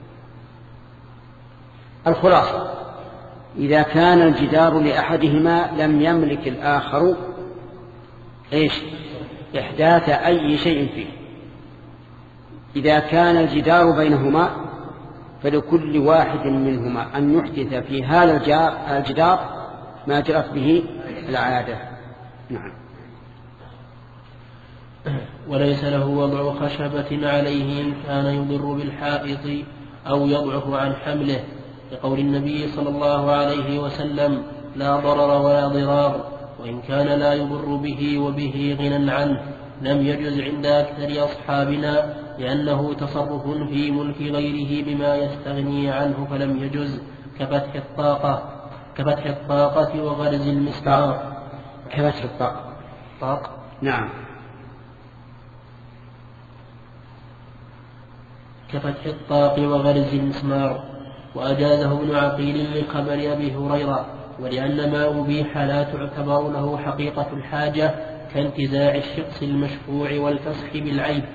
الخلاصة إذا كان الجدار لأحدهما لم يملك الآخر إيش إحداث أي شيء فيه. إذا كان الجدار بينهما فلكل واحد منهما أن يحدث في هذا الجدار ما جرت به العادة. نعم. وليس له وضع خشبة عليه إن كان يضر بالحائط أو يضعف عن حمله، لقول النبي صلى الله عليه وسلم لا ضرر ولا ضرار، وإن كان لا يضر به وبه غنى عنه لم يجز عند أكثر أصحابنا، لأنه تصرف في ملك غيره بما يستغني عنه فلم يجز، كفتح الطاقة كفتح الطاقة وغرز المسمار. كفتح الطاقة طاق نعم كفتح الطاق وغرز المسمار. وأجازه ابن عقيل لخبر أبي هريرة، ولأن ما أبيح لا تعتبر له حقيقة الحاجة كانتزاع الشخص المشفوع والفسخ بالعيب،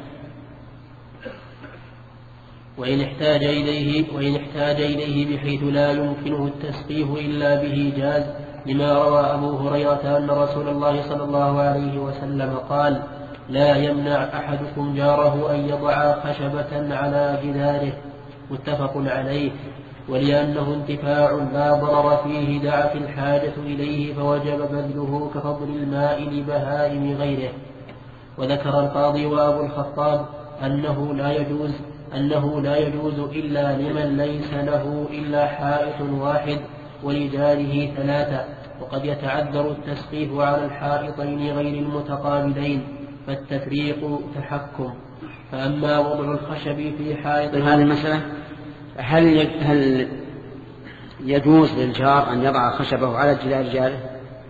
وإن احتاج إليه, وإن احتاج إليه بحيث لا يمكنه التسقيه إلا به جاز، لما روى أبو هريرة أن رسول الله صلى الله عليه وسلم قال لا يمنع أحدكم جاره أن يضع خشبة على جداره، متفق عليه. ولأنه انتفاع لا ضرر فيه دعت الحاجة إليه فوجب بذله كفضل الماء لبهائم غيره. وذكر القاضي وأبو الخطاب أنه لا يجوز أنه لا يجوز إلا لمن ليس له إلا حائط واحد ولجاره ثلاثة، وقد يتعذر التسقيف على الحائطين غير المتقابلين، فالتفريق تحكم. فأما وضع الخشب في حائط هذه المسألة هل هل يجوز للجار أن يضع خشبه على جدار جاره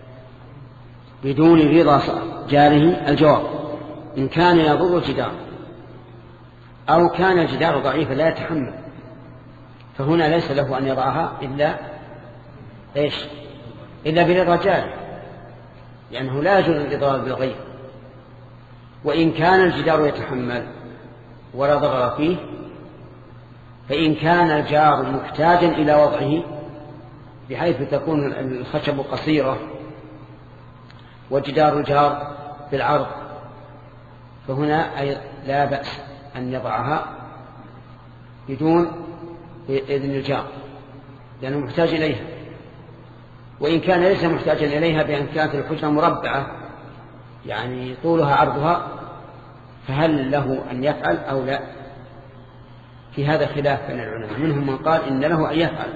بدون رضا جاره؟ الجواب إن كان يضر الجدار أو كان الجدار ضعيفا لا يتحمل فهنا ليس له أن يضعها إلا إيش إلا برضا جاره، لأنه لا يجوز الإضرار بالغير. وإن كان الجدار يتحمل ولا ضرر فيه، فإن كان الجار محتاجا إلى وضعه بحيث تكون الخشب قصيرة وجدار الجار بالعرض، فهنا أي لا بأس أن يضعها بدون إذن الجار لأنه محتاج إليها، وإن كان ليس محتاجا إليها بأن كانت الحجرة مربعة يعني طولها عرضها، فهل له أن يفعل أو لا؟ في هذا خلاف بين العلماء، منهم من قال إن له أن يفعل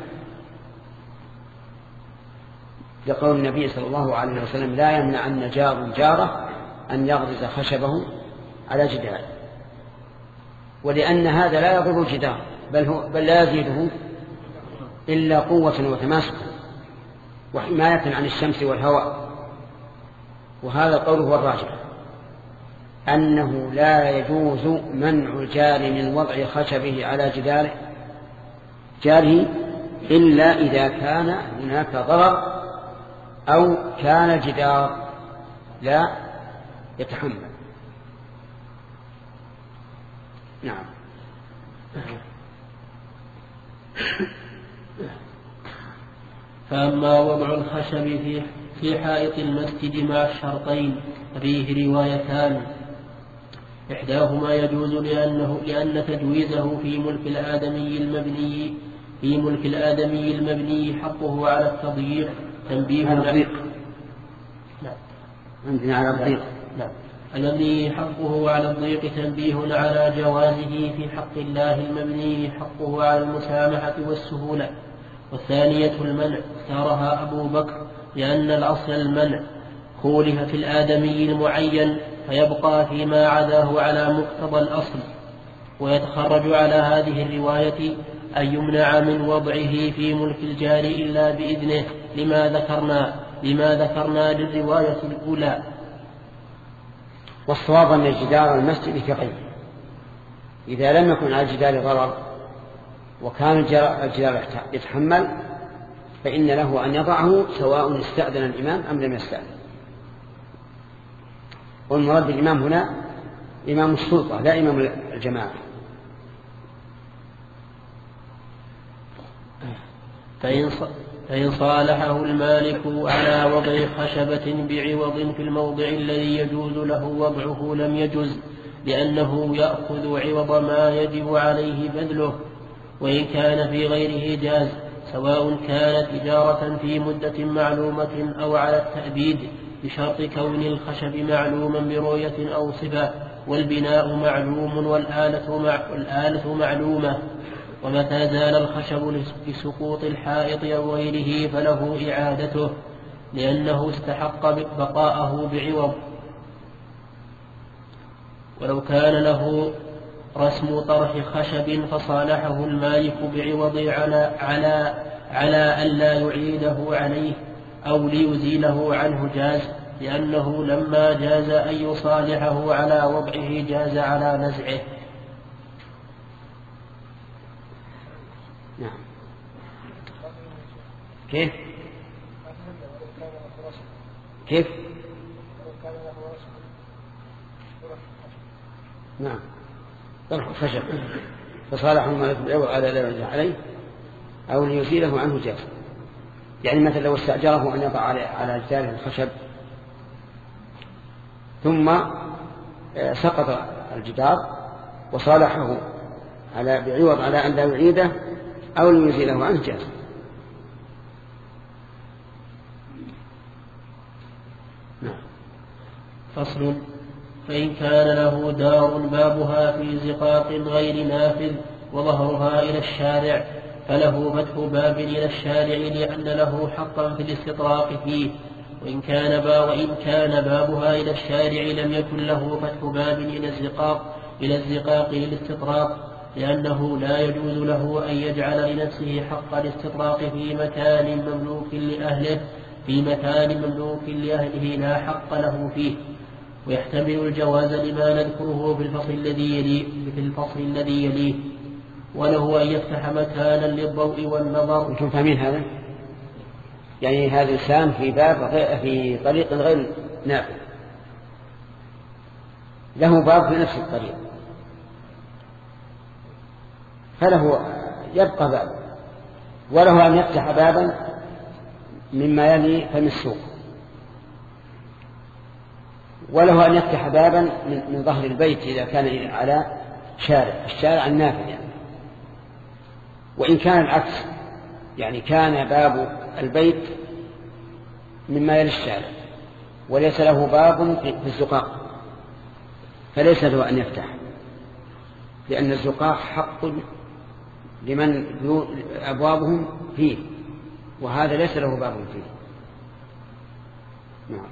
لقول النبي صلى الله عليه وسلم لا يمنعن جار جاره أن يغرز خشبه على جداره، ولأن هذا لا يضر الجدار بل, هو بل لا يزيده إلا قوة وتماسكا وحماية عن الشمس والهواء. وهذا القول هو الراجح، أنه لا يجوز منع الجار من وضع خشبه على جداره جاره إلا إذا كان هناك ضرر أو كان الجدار لا يتحمل. نعم. فأما وضع الخشب في في حائط المسجد مع الشرطين فيه روايتان، إحداهما يجوز لأنه لأن تجويزه في ملك الآدمي المبني في ملك الآدمي المبني حقه على التضييق تنبيه على الضيق. نعم. عندنا على الضيق. نعم. المبني حقه على الضيق تنبيه على جوازه في حق الله المبني حقه على المسامحة والسهولة. والثانية المنع اختارها أبو بكر لأن الأصل المنع خولف في الآدمي المعين فيبقى فيما عداه على مقتضى الأصل. ويتخرج على هذه الرواية أن يمنع من وضعه في ملك الجار إلا بإذنه لما ذكرنا لما ذكرنا للرواية الأولى. والصواب أن جدار المسجد كغيره إذا لم يكن على الجدار ضرر وكان الجدار يتحمل فإن له أن يضعه سواء استأذن الإمام أم لم يستأذن. والمراد بالإمام هنا إمام السلطة لا إمام الجماعة. فإن صالحه المالك على وضع خشبة بعوض في الموضع الذي يجوز له وضعه لم يجز لأنه يأخذ عوض ما يجب عليه بذله، وإن كان في غيره جاز سواء كانت إجارة في مدة معلومة أو على التأبيد بشرط كون الخشب معلوما برؤية أو صفة، والبناء معلوم والآلة, مع والآلة معلومة. ومتى زال الخشب لسقوط الحائط أو غيره فله إعادته لأنه استحق بقاءه بعوض. ولو كان له رسم طرح خشب فصالحه المالك بعوض على على على ألا يعيده عليه أو ليزيله عنه جاز، لأنه لما جاز أن يصالحه على وضعه جاز على نزعه. نعم. كيف كيف نعم طرح خشب فصالحه المالك بالعوض على لا يرجع عليه أو ليزيله عنه جاز. يعني مثلا لو استأجره أن يضع على جداره الخشب ثم سقط الجدار وصالحه على بعوض على أن لا يعيده أو ليزيله عنه جاز. نعم. فصل. فإن كان له دار بابها في زقاق غير نافذ وظهرها إلى الشارع فله فتح باب إلى الشارع لأن له حقا في الاستطراق فيه، وإن كان, با وإن كان بابها إلى الشارع لم يكن له فتح باب إلى الزقاق إلى الزقاق للاستطراق، لأنه لا يجوز له أن يجعل لنفسه حق الاستطراق في مكان مملوك لأهله في مكان مملوك لأهله لا حق له فيه. ويحتمل الجواز لما نذكره في الفصل الذي يليه في الفصل الذي يليه وله أن يفتح مكانا للضوء والنظر. أنتم فاهمين هذا؟ يعني هذا الإنسان في باب في طريق غير نافذ له باب في نفس الطريق فله يبقى باب وله أن يفتح بابا مما يلي فم السوق وله أن يفتح بابا من ظهر البيت إذا كان على شارع الشارع النافذ يعني. وإن كان العكس يعني كان باب البيت مما يلي الشارع وليس له باب في الزقاق فليس له أن يفتح، لأن الزقاق حق لمن أبوابهم فيه وهذا ليس له باب فيه. نعم.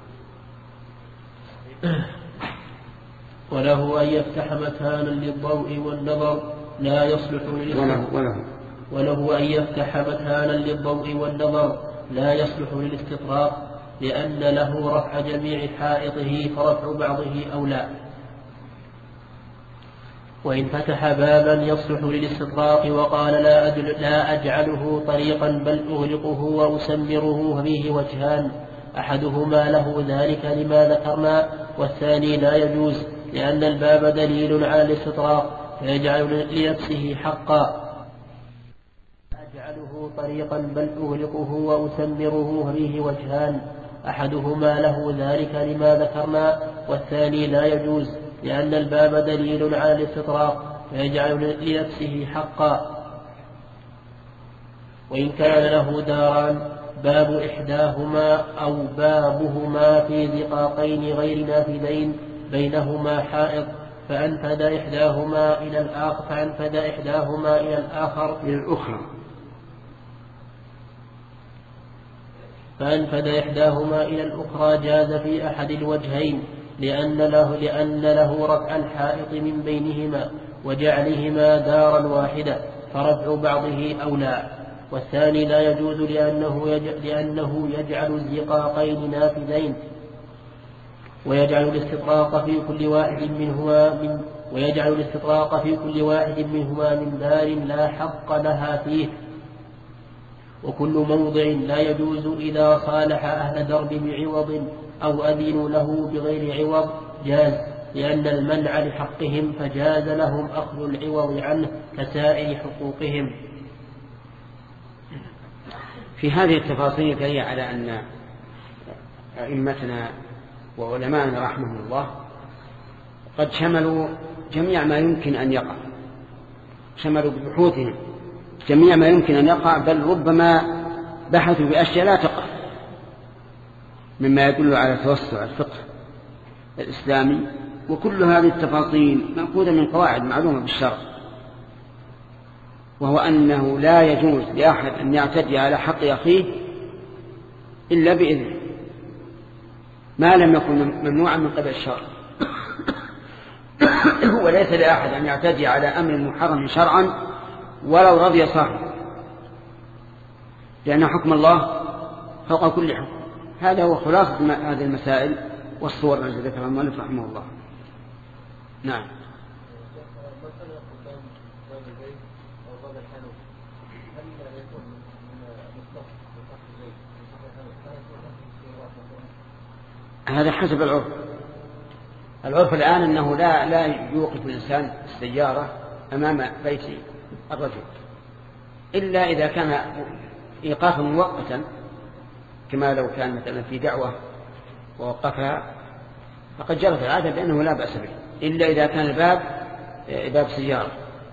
وله أن يفتح مكانا للضوء والنظر لا يصلح للاستطراق وله, وله أن يفتح مكانا للضوء والنظر لا يصلح للاستطراق لأن له رفع جميع حائطه فرفع بعضه أولى. وإن فتح بابا يصلح للاستطراق وقال لا, أدل لا أجعله طريقا بل أغلقه وأسمره فيه وجهان أحدهما له ذلك لما ذكرنا والثاني لا يجوز لأن الباب دليل على الاستطراق فيجعل لنفسه حقا. أجعله طريقا بل أغلقه وأسمره فيه وجهان أحدهما له ذلك لما ذكرنا والثاني لا يجوز لأن الباب دليل على الاستطراق فيجعل لنفسه حقا. وإن كان له داران باب إحداهما أو بابهما في زقاقين غير نافذين بينهما حائط فأنفذ إحداهما إلى الآخر فأنفذ إحداهما إلى الآخر إلى الأخرى فأنفذ إحداهما إلى الأخرى جاز في أحد الوجهين لأن له, لأن له رفع الحائط من بينهما وجعلهما دارا واحدة فرفع بعضه أولى. والثاني لا يجوز لأنه, يج... لأنه يجعل الزقاقين نافذين ويجعل الاستطراق في كل واحد منهما من ويجعل الاستطراق في كل واحد منهما من دار لا حق لها فيه. وكل موضع لا يجوز إذا صالح أهل درب بعوض أو أذنوا له بغير عوض جاز لأن المنع لحقهم فجاز لهم أخذ العوض عنه كسائر حقوقهم. في هذه التفاصيل دليل على أن أئمتنا وعلماءنا رحمهم الله قد شملوا جميع ما يمكن أن يقع شملوا ببحوثهم جميع ما يمكن أن يقع بل ربما بحثوا بأشياء لا تقع مما يدل على توسع الفقه الإسلامي. وكل هذه التفاصيل مأخوذة من قواعد معلومة بالشرع وهو أنه لا يجوز لأحد أن يعتدي على حق أخيه إلا بإذنه ما لم يكن ممنوعا من قبل الشرع وليس لأحد أن يعتدي على أمر محرم شرعا ولو رضي صاحبه لأن حكم الله فوق كل حكم. هذا هو خلاصة هذه المسائل والصور التي ذكرها المؤلف رحمه الله. نعم. هذا حسب العرف. العرف الآن أنه لا لا يوقف الإنسان السيارة أمام بيت الرجل إلا إذا كان إيقافا مؤقتا كما لو كان مثلا في دعوة ووقفها فقد جرت العادة بأنه لا بأس به إلا إذا كان الباب باب سيارة.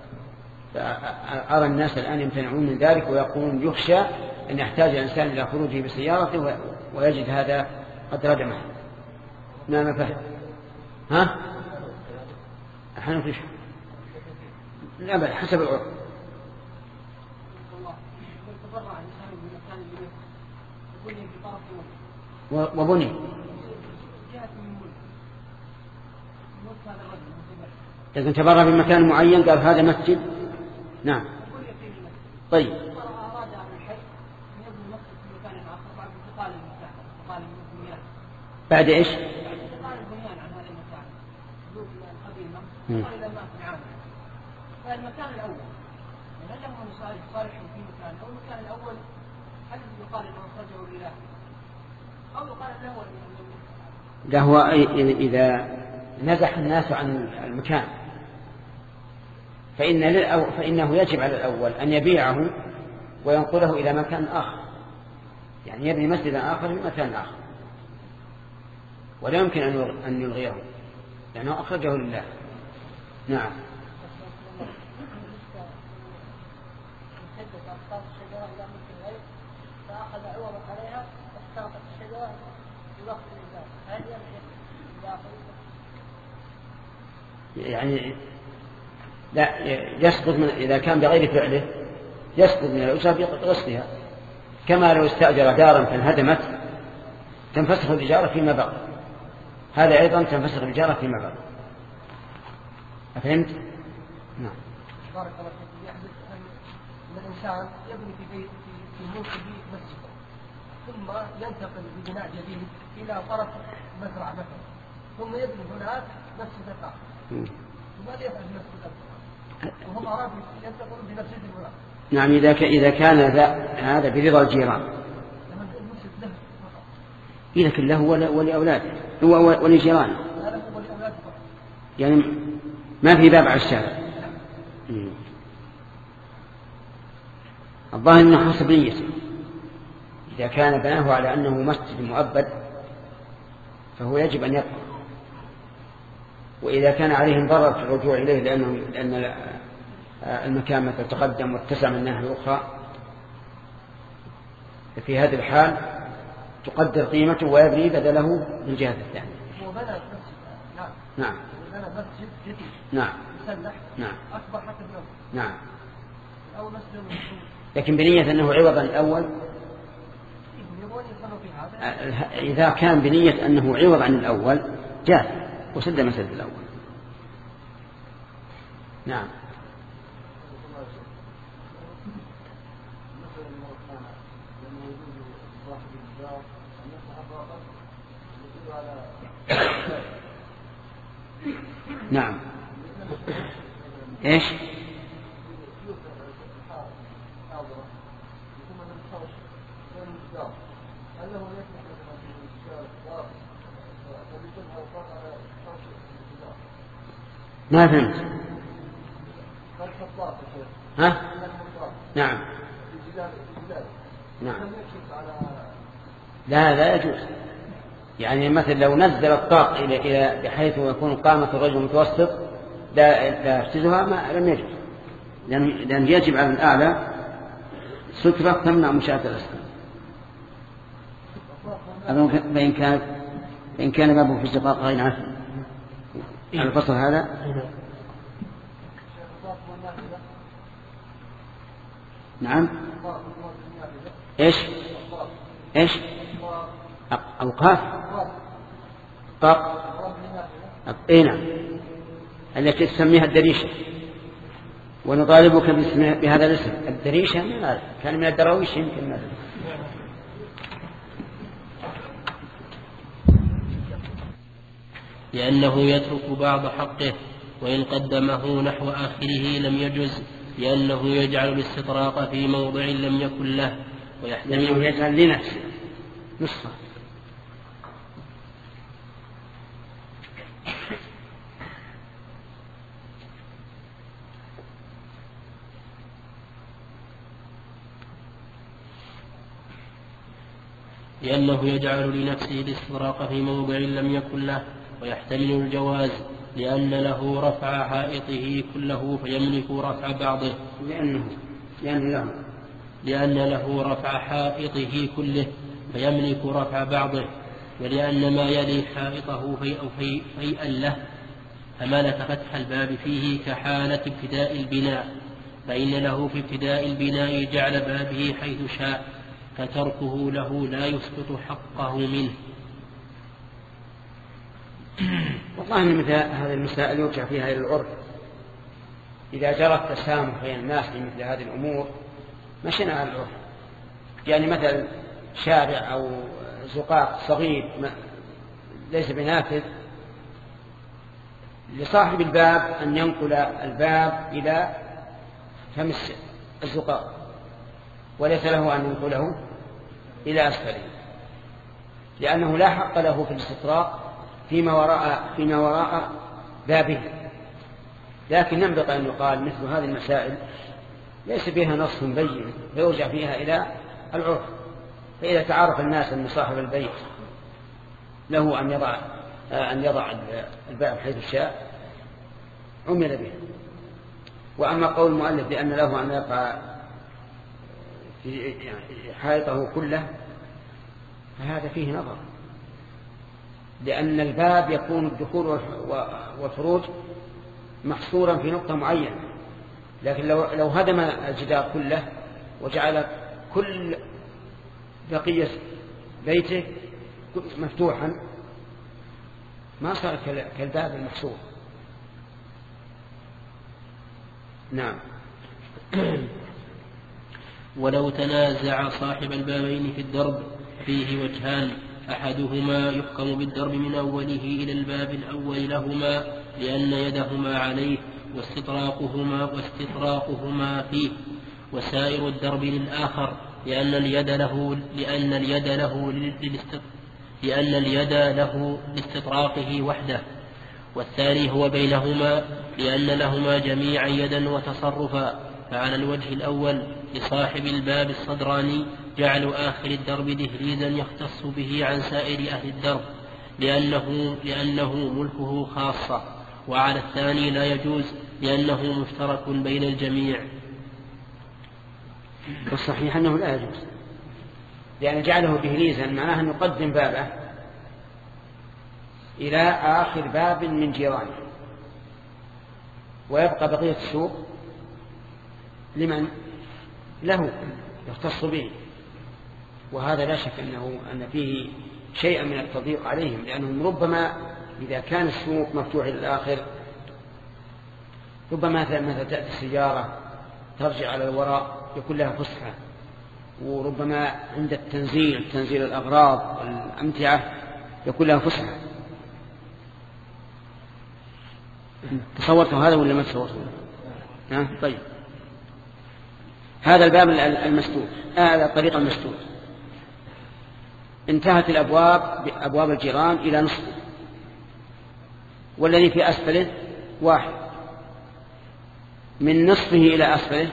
أرى الناس الآن يمتنعون من ذلك ويقولون يخشى أن يحتاج الإنسان إلى خروجه بسيارته ويجد هذا قد ردمه. ما فهم ها أحنا فيش لا بل حسب العرف. وبني إذا تبرع بمكان معين قال هذا مسجد. نعم. طيب بعد إيش فالمكان الأول هل لهم صالح في مكان أو المكان الأول هل يقال أنه خرجه لله أو يقال الأول ده هو إذا نزح الناس عن المكان فإن للأو... فإنه يجب على الأول أن يبيعه وينقله إلى مكان آخر يعني يبني مسجدا آخر في مكان آخر. ولا يمكن أن يلغيه لأنه أخرجه لله. نعم. فأخذ عوضا عليها واستغطت الشجرة في وقت الإنزال، هل يعني لا يسقط من إذا كان بغير فعله يسقط من الأجرة بغصبها، كما لو استأجر دارا فانهدمت تنفسخ الإجارة فيما بقي، هذا أيضا تنفسخ الإجارة فيما بقي. أفهمت؟ نعم. بارك الله فيك. يحدث أن الإنسان يبني في بيت في ملكه مسجدا ثم ينتقل ببناء جديد إلى طرف مزرعة مثلا ثم يبني هناك مسجد آخر، وماذا يفعل المسجد الآخر وهم أرادوا ينتقلوا بمسجد هناك؟ نعم. إذا إذا كان هذا برضا الجيران لكن له ولأولاده ولجيرانه، يعني ما في باب على الشارع. الظاهر أنه حسب نيته، إذا كان بناه على أنه مسجد مؤبد فهو يجب أن يبقى، وإذا كان عليهم ضرر في الرجوع إليه لأنه لأن المكان مثل تقدم واتسع من الناحية الأخرى، ففي هذه الحال تقدر قيمته ويبني بدله بالجهة الثانية. هو بنى مسجد. نعم. نعم. بنى مسجد جديد. نعم. مسلح. نعم. أكبر حتى اليوم. نعم. أو مسجد لكن بنية أنه عوضا الأول. إذا كان بنية أنه عوض عن الأول جاز وسد مسجد الأول. نعم. نعم. ايش؟ ما فهمت. ها؟ نعم. نعم. لا لا يجوز. يعني مثلا لو نزل الطاق إلى إلى بحيث يكون قامة الرجل متوسط لا لا يحتزها ما لم يجوز، لأن لأن يجب على الأعلى سترة تمنع مشاهدة الأسفل. فإن كان فإن كان بابه في الشقاق غير عفو على الفصل هذا. نعم. إيش إيش أوقاف طاق. إيه نعم. التي تسميها الدريشة، ونطالبك بهذا الاسم الدريشة. كان من الدراويش يمكن هذا. لأنه يترك بعض حقه وإن قدمه نحو آخره لم يجز، لأنه يجعل الاستطراق في موضع لم يكن له ويحتمل يجعل لنفسه نصفه. لأنه يجعل لنفسه الاستطراق في موضع لم يكن له ويحتمل الجواز، لأن له رفع حائطه كله فيملك رفع بعضه. لأنه لأن له لأن له رفع حائطه كله فيملك رفع بعضه، ولأن ما يلي حائطه في فيئا له فملك فتح الباب فيه كحالة ابتداء البناء، فإن له في ابتداء البناء جعل بابه حيث شاء، فتركه له لا يسقط حقه منه. والله من مثل هذه المسائل يرجع فيها إلى العرف. إذا جرى التسامح بين الناس في مثل هذه الأمور مشينا على العرف. يعني مثلا شارع أو زقاق صغير ليس بنافذ، لصاحب الباب أن ينقل الباب إلى فم الزقاق، وليس له أن ينقله إلى أسفله، لأنه لا حق له في الاستطراق فيما وراء فيما وراء بابه. لكن ينبغي أن يقال مثل هذه المسائل ليس فيها نص بين فيرجع فيها إلى العرف. فإذا تعرف الناس أن صاحب البيت له أن يضع أن يضع الباب حيث شاء عمل به. وأما قول المؤلف بأن له أن يقع في حائطه كله فهذا فيه نظر، لأن الباب يكون الدخول والخروج محصورا في نقطة معينة، لكن لو لو هدم الجدار كله وجعل كل بقية بيته مفتوحا ما صار كالباب المحصور. نعم. ولو تنازع صاحب البابين في الدرب فيه وجهان، أحدهما يحكم بالدرب من أوله إلى الباب الأول لهما لأن يدهما عليه واستطراقهما, واستطراقهما فيه، وسائر الدرب للآخر لأن اليد له, لأن اليد له, لأن اليد له لاستطراقه وحده. والثاني هو بينهما لأن لهما جميعا يدا وتصرفا. فعلى الوجه الأول لصاحب الباب الصدراني جعل آخر الدرب دهليزا يختص به عن سائر أهل الدرب لأنه, لأنه ملكه خاصة. وعلى الثاني لا يجوز لأنه مشترك بين الجميع. والصحيح أنه لا يجوز، لأن جعله دهليزا معناه أن يقدم بابه إلى آخر باب من جيرانه، ويبقى بقية السوق لمن له يختص به. وهذا لا شك أنه أن فيه شيئا من التضييق عليهم، لأنهم ربما إذا كان السوق مفتوح إلى الآخر ربما مثلا تأتي السيارة ترجع على الوراء يكون لها فسحة، وربما عند التنزيل تنزيل الأغراض والأمتعة يكون لها فسحة. تصورتوا هذا ولا ما تصورتوا؟ ها طيب. هذا الباب المسدود، هذا الطريق المسدود انتهت الأبواب بأبواب الجيران إلى نصفه، والذي في أسفله واحد، من نصفه إلى أسفله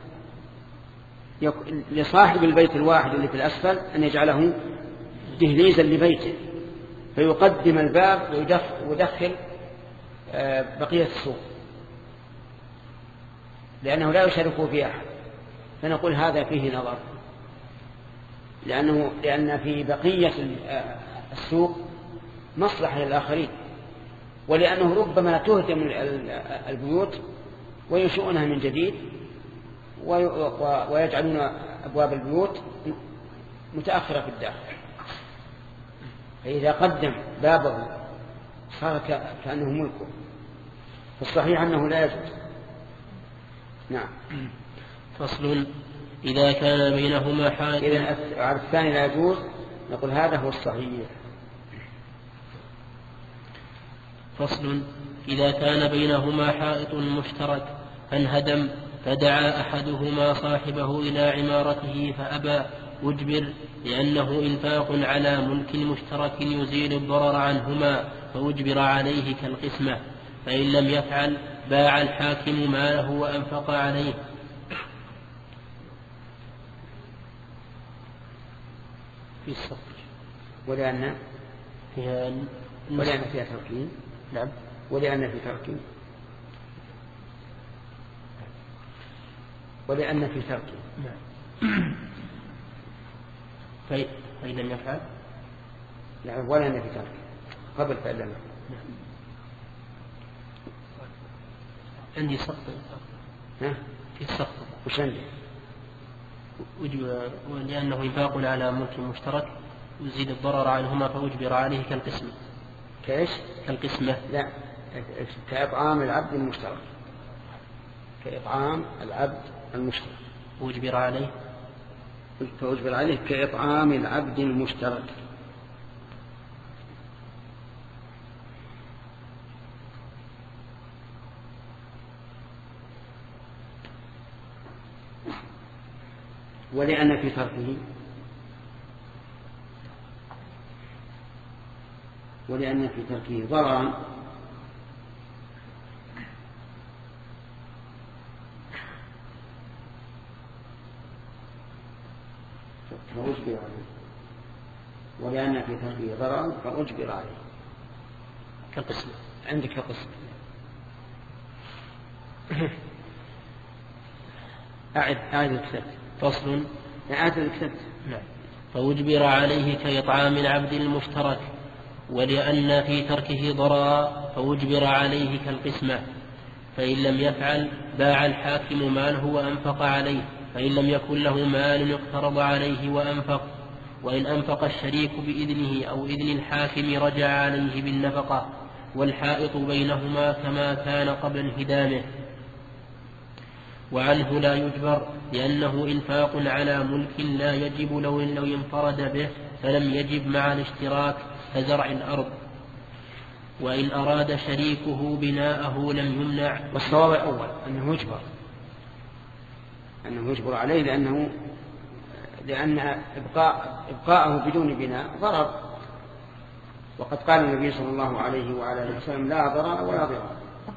لصاحب البيت الواحد اللي في الأسفل أن يجعله دهليزا لبيته، فيقدم الباب ويدخل بقية السوق لأنه لا يشاركه في أحد. فنقول هذا فيه نظر، لأنه لأن في بقية السوق مصلحة للآخرين، ولأنه ربما تهدم البيوت وينشؤونها من جديد ويجعلون أبواب البيوت متأخرة في الداخل، فإذا قدم بابه صار كأنه ملكه. فالصحيح أنه لا يجوز. نعم. فصل: إذا كان بينهما حائط. إذا على الثاني لا يجوز، نقول هذا هو الصحيح. فصل: إذا كان بينهما حائط مشترك فانهدم فدعا أحدهما صاحبه إلى عمارته فأبى أجبر، لأنه إنفاق على ملك مشترك يزيل الضرر عنهما فأجبر عليه كالقسمة، فإن لم يفعل باع الحاكم ماله وأنفق عليه. في الصف ولأن فيها ولأن فيها تركين. نعم. ولأن في تركين ولأن في تركين. نعم. فإن لم يفعل نعم ولأن في ترك قبل فإن لم يفعل. نعم. عندي سقط. ها؟ في سقط. وش عندي؟ ولأنه إنفاق على ملك مشترك يزيد الضرر عنهما فأجبر عليه كالقسمة. كإيش؟ كالقسمة. لا، كإطعام العبد المشترك. كإطعام العبد المشترك. أجبر عليه. فأجبر عليه كإطعام العبد المشترك. ولأن في تركه ولأن في تركه ضررا فأجبر عليه. ولأن في تركه ضرر فأجبر عليه كالقسم. عندك القسم. أعد أعد الكتاب. فصل. أعد الكتاب. نعم. فأجبر عليه كإطعام العبد المشترك، ولأن في تركه ضررا فأجبر عليه كالقسمة. فإن لم يفعل باع الحاكم ماله وأنفق عليه، فإن لم يكن له مال اقترض عليه وأنفق، وإن أنفق الشريك بإذنه أو إذن الحاكم رجع عليه بالنفقة، والحائط بينهما كما كان قبل انهدامه. وعنه لا يجبر لأنه إنفاق على ملك لا يجب لو لو انفرد به فلم يجب مع الاشتراك كزرع الأرض. وإن أراد شريكه بناءه لم يمنع. والصواب الأول أنه يجبر أنه يجبر عليه لأنه لأن إبقاء إبقاءه بدون بناء ضرر، وقد قال النبي صلى الله عليه وعلى آله وسلم لا ضرر ولا ضرار.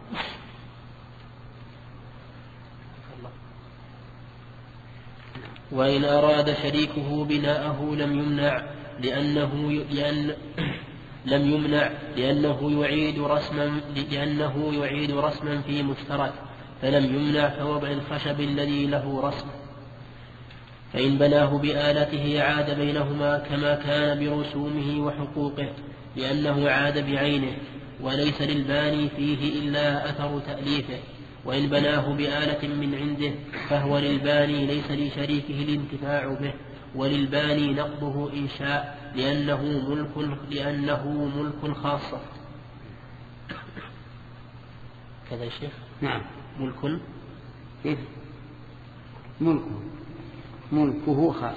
وإن أراد شريكه بناءه لم يمنع لأنه لأن لم يمنع لأنه يعيد رسما لأنه يعيد رسما في مشترك، فلم يمنع كوضع الخشب الذي له رسم. فإن بناه بآلته عاد بينهما كما كان برسومه وحقوقه، لأنه عاد بعينه وليس للباني فيه إلا أثر تأليفه. وإن بناه بآلة من عنده فهو للباني ليس لشريكه الانتفاع به، وللباني نقضه إن شاء لأنه ملك لأنه ملك خاصة. كذا يا شيخ؟ نعم. ملك إيه؟ ملكه ملكه خاص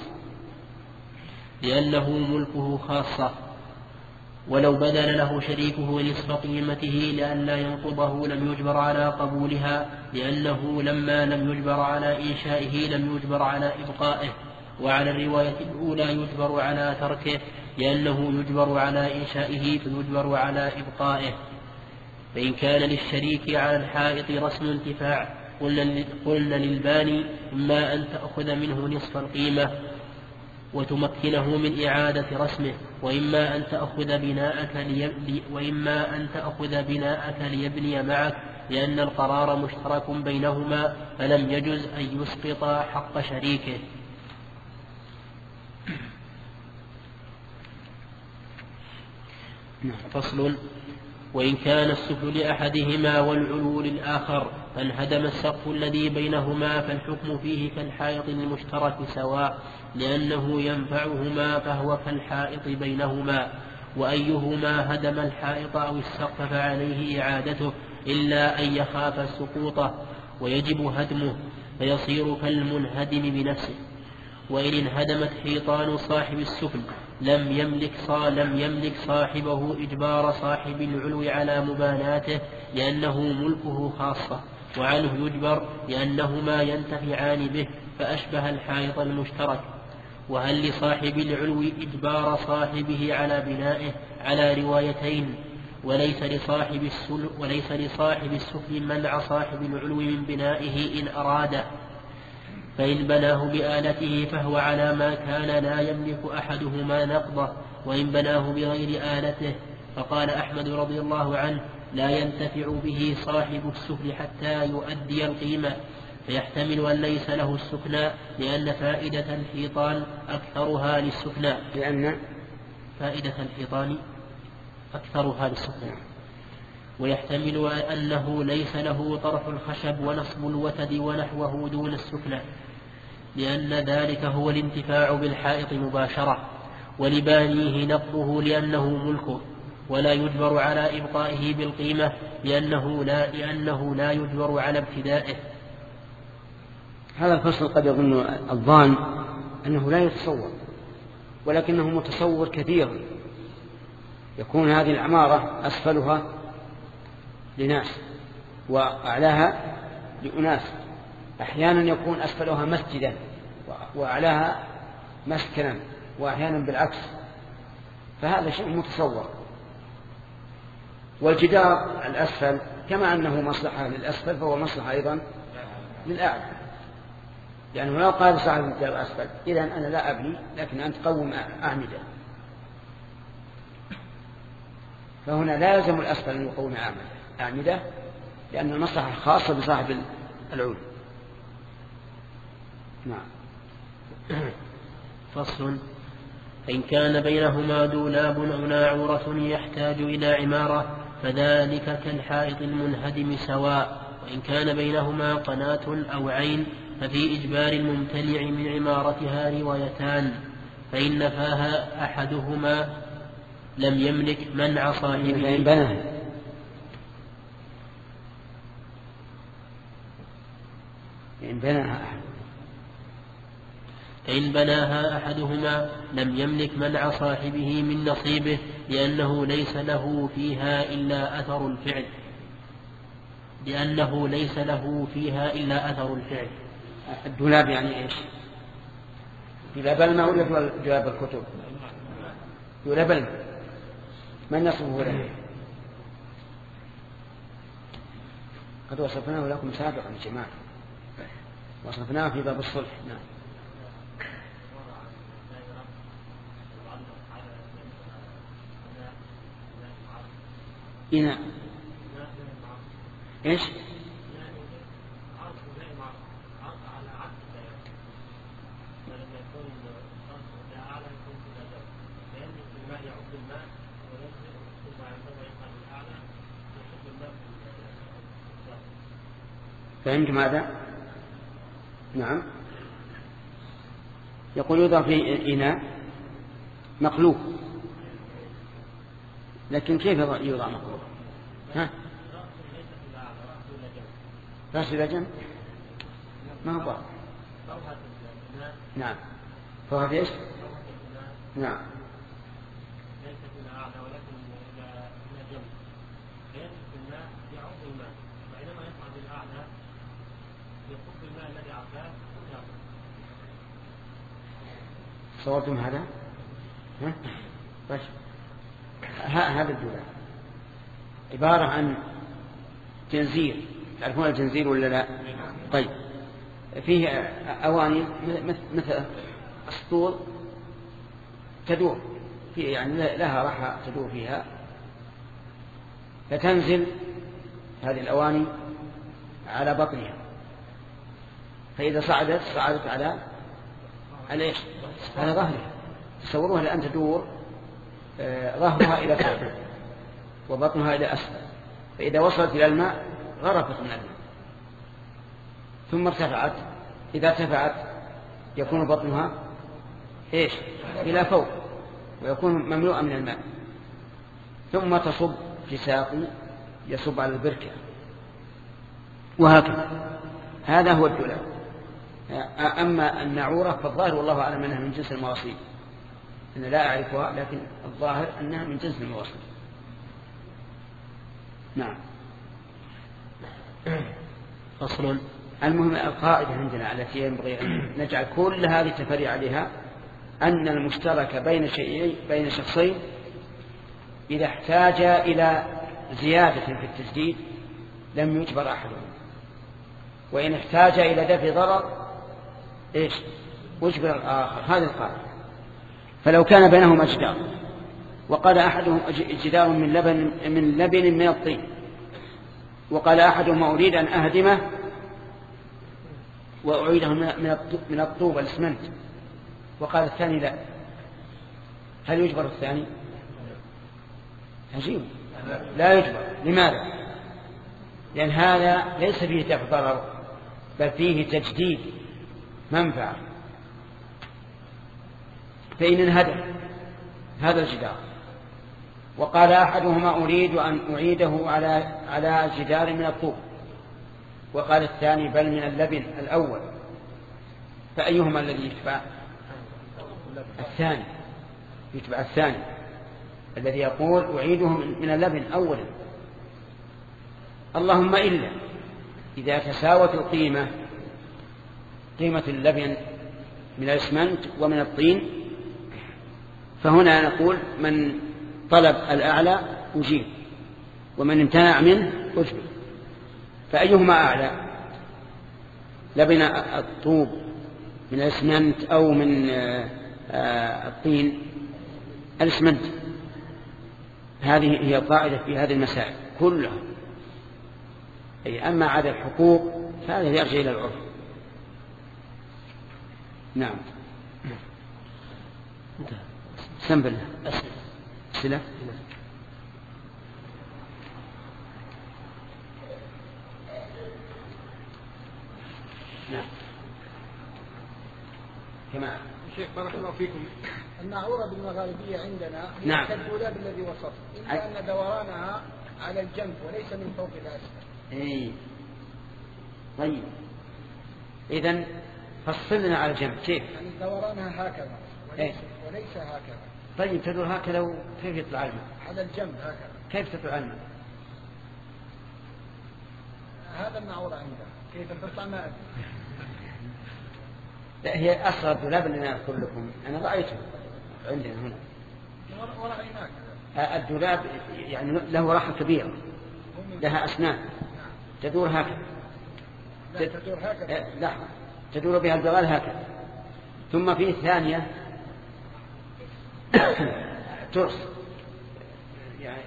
لأنه ملكه خاصة. ولو بذل له شريكه نصف قيمته لئلا ينقضه لم يجبر على قبولها، لأنه لما لم يجبر على إنشائه لم يجبر على إبقائه. وعلى الرواية الأولى يجبر على تركه، لأنه يجبر على إنشائه فيجبر على إبقائه. فإن كان للشريك على الحائط رسم انتفاع قلنا للباني إما أن تأخذ منه نصف القيمة وتمكنه من إعادة رسمه، وإما أن تأخذ بناءك لي... وإما أن تأخذ بناءك ليبني معك، لأن القرار مشترك بينهما فلم يجز أن يسقط حق شريكه. فصل. وإن كان السفل لأحدهما والعلو للآخر فانهدم السقف الذي بينهما فالحكم فيه كالحائط المشترك سواء، لأنه ينفعهما فهو كالحائط بينهما. وأيهما هدم الحائط أو السقف فعليه إعادته إلا أن يخاف السقوط ويجب هدمه فيصير كالمنهدم بنفسه. وإن انهدمت حيطان صاحب السفل لم يملك لم يملك صاحبه إجبار صاحب العلو على مباناته لأنه ملكه خاصة، وعنه يجبر لأنهما ينتفعان به فأشبه الحائط المشترك. وهل لصاحب العلو إجبار صاحبه على بنائه على روايتين، وليس لصاحب السفل وليس لصاحب السفل منع صاحب العلو من بنائه إن أراده. فإن بناه بآلته فهو على ما كان لا يملك أحدهما نقضه، وإن بناه بغير آلته فقال أحمد رضي الله عنه لا ينتفع به صاحب السفل حتى يؤدي القيمة، فيحتمل أن ليس له السكنى لأن فائدة الحيطان أكثرها للسكنى لأن فائدة الحيطان أكثرها للسكنى ويحتمل أنه ليس له طرح الخشب ونصب الوتد ونحوه دون السكنى، لأن ذلك هو الانتفاع بالحائط مباشرة، ولبانيه نقضه لأنه ملكه، ولا يجبر على إبقائه بالقيمة لأنه لا, لأنه لا يجبر على ابتدائه. هذا الفصل قد يظن الظان أنه لا يتصور، ولكنه متصور كثير. يكون هذه العمارة أسفلها لناس وأعلاها لأناس، أحيانا يكون أسفلها مسجدا وأعلاها مسكنا، وأحيانا بالعكس، فهذا شيء متصور. والجدار الأسفل كما أنه مصلحة للأسفل فهو مصلحة أيضا للأعلى، لأنه لو قال صاحب الجدار الأسفل إذن أنا لا أبني لكن أنت قوم أعمدة، فهنا لا يلزم الأسفل أن يقوم أعمدة، لأن المصلحة خاصة بصاحب العود. نعم. فصل. فإن كان بينهما دولاب أو ناعورة يحتاج إلى عمارة فذلك كالحائط المنهدم سواء، وإن كان بينهما قناة أو عين ففي إجبار الممتنع من عمارتها روايتان، فإن نفاها أحدهما لم يملك منع صاحبه. فإن بناها فإن بناها أحد فإن بناها أحدهما لم يملك منع صاحبه من نصيبه، لأنه ليس له فيها إلا أثر الفعل لأنه ليس له فيها إلا أثر الفعل. الدولاب يعني إيش؟ دولاب الماء ولا دولاب الكتب؟ دولاب الماء. من يصفه له؟ قد وصفناه لكم سابقا يا جماعة، وصفناه في باب الصلح. نعم. إناء إيش؟ فهمت ماذا؟ نعم. يقول يوضع في إناء مقلوب، لكن كيف يوضع مقلوب؟ ها؟ راس إلى جنب ما هو بعض. نعم. فهو في إيش؟ نعم. صورتم هذا؟ ها؟ بس هذا الدولاب عبارة عن جنزير، تعرفون الجنزير ولا لا؟ طيب، فيه أواني مثل أسطول تدور فيه، يعني لها راحة تدور فيها، فتنزل هذه الأواني على بطنها، فإذا صعدت صعدت على على إيش؟ على ظهرها. تصوروها الآن تدور ظهرها إلى فوق وبطنها إلى أسفل، فإذا وصلت إلى الماء غرفت من الماء ثم ارتفعت. إذا ارتفعت يكون بطنها إيش؟ إلى فوق ويكون مملوءا من الماء، ثم تصب في ساق يصب على البركة، وهكذا. هذا هو الدولاب. أما الناعورة فالظاهر والله أعلم أنها من جنس المواصيل، أنا لا أعرفها، لكن الظاهر أنها من جنس المواصيل. نعم. فصل. المهم القاعدة عندنا التي ينبغي أن نجعل كل هذه التفريع عليها، أن المشترك بين شيئين بين شخصين إذا احتاج إلى زيادة في التجديد لم يجبر أحدهم، وإن احتاج إلى دفع ضرر إيش؟ أجبر الآخر. هذه القاعدة. فلو كان بينهما جدار وقال أحدهم جدار من لبن من لبن من الطين، وقال أحدهم أريد أن أهدمه وأعيده من الطوب الإسمنت، وقال الثاني لا، هل يجبر الثاني؟ عجيب، لا يجبر. لماذا؟ لأن هذا ليس فيه دفع ضرر بل فيه تجديد منفعة. فإن انهدم هذا الجدار وقال أحدهما أريد أن أعيده على على جدار من الطوب، وقال الثاني بل من اللبن الأول، فأيهما الذي يتبع؟ الثاني يتبع الثاني الذي يقول أعيده من اللبن أولا. اللهم إلا إذا تساوت القيمة، قيمة اللبن من الإسمنت ومن الطين، فهنا نقول من طلب الأعلى أجيب ومن امتنع منه أجب. فأيهما أعلى؟ لبن الطوب من الإسمنت أو من الطين؟ الإسمنت. هذه هي القاعدة في هذه المسائل كلها. أي أما عدا الحقوق فهذا يرجع إلى العرف. نعم. سم بالله. أسئلة. نعم. كما شيخ بارك الله فيكم، الناعورة بالمغاربية عندنا نعم. كالدولاب الذي وصف، إلا أن دورانها على الجنب وليس من فوق إلى أسفل. إيه. طيب إذن فصلنا على الجنب كيف؟ يعني دورانها هكذا وليس, إيه؟ وليس هكذا. طيب تدور هكذا وكيف يطلع الماء؟ على الجنب هكذا. كيف تطلع الماء؟ هذا الناعورة عندها كيف تطلع ماء؟ لا هي أصغر دولاب اللي أنا أقول لكم أنا رأيته عندنا هنا. ورأيناك. الدولاب يعني له راحة كبيرة لها أسنان تدور هكذا. لا تدور هكذا. لا تدور بها الجوال هكذا. ثم في ثانية ترس يعني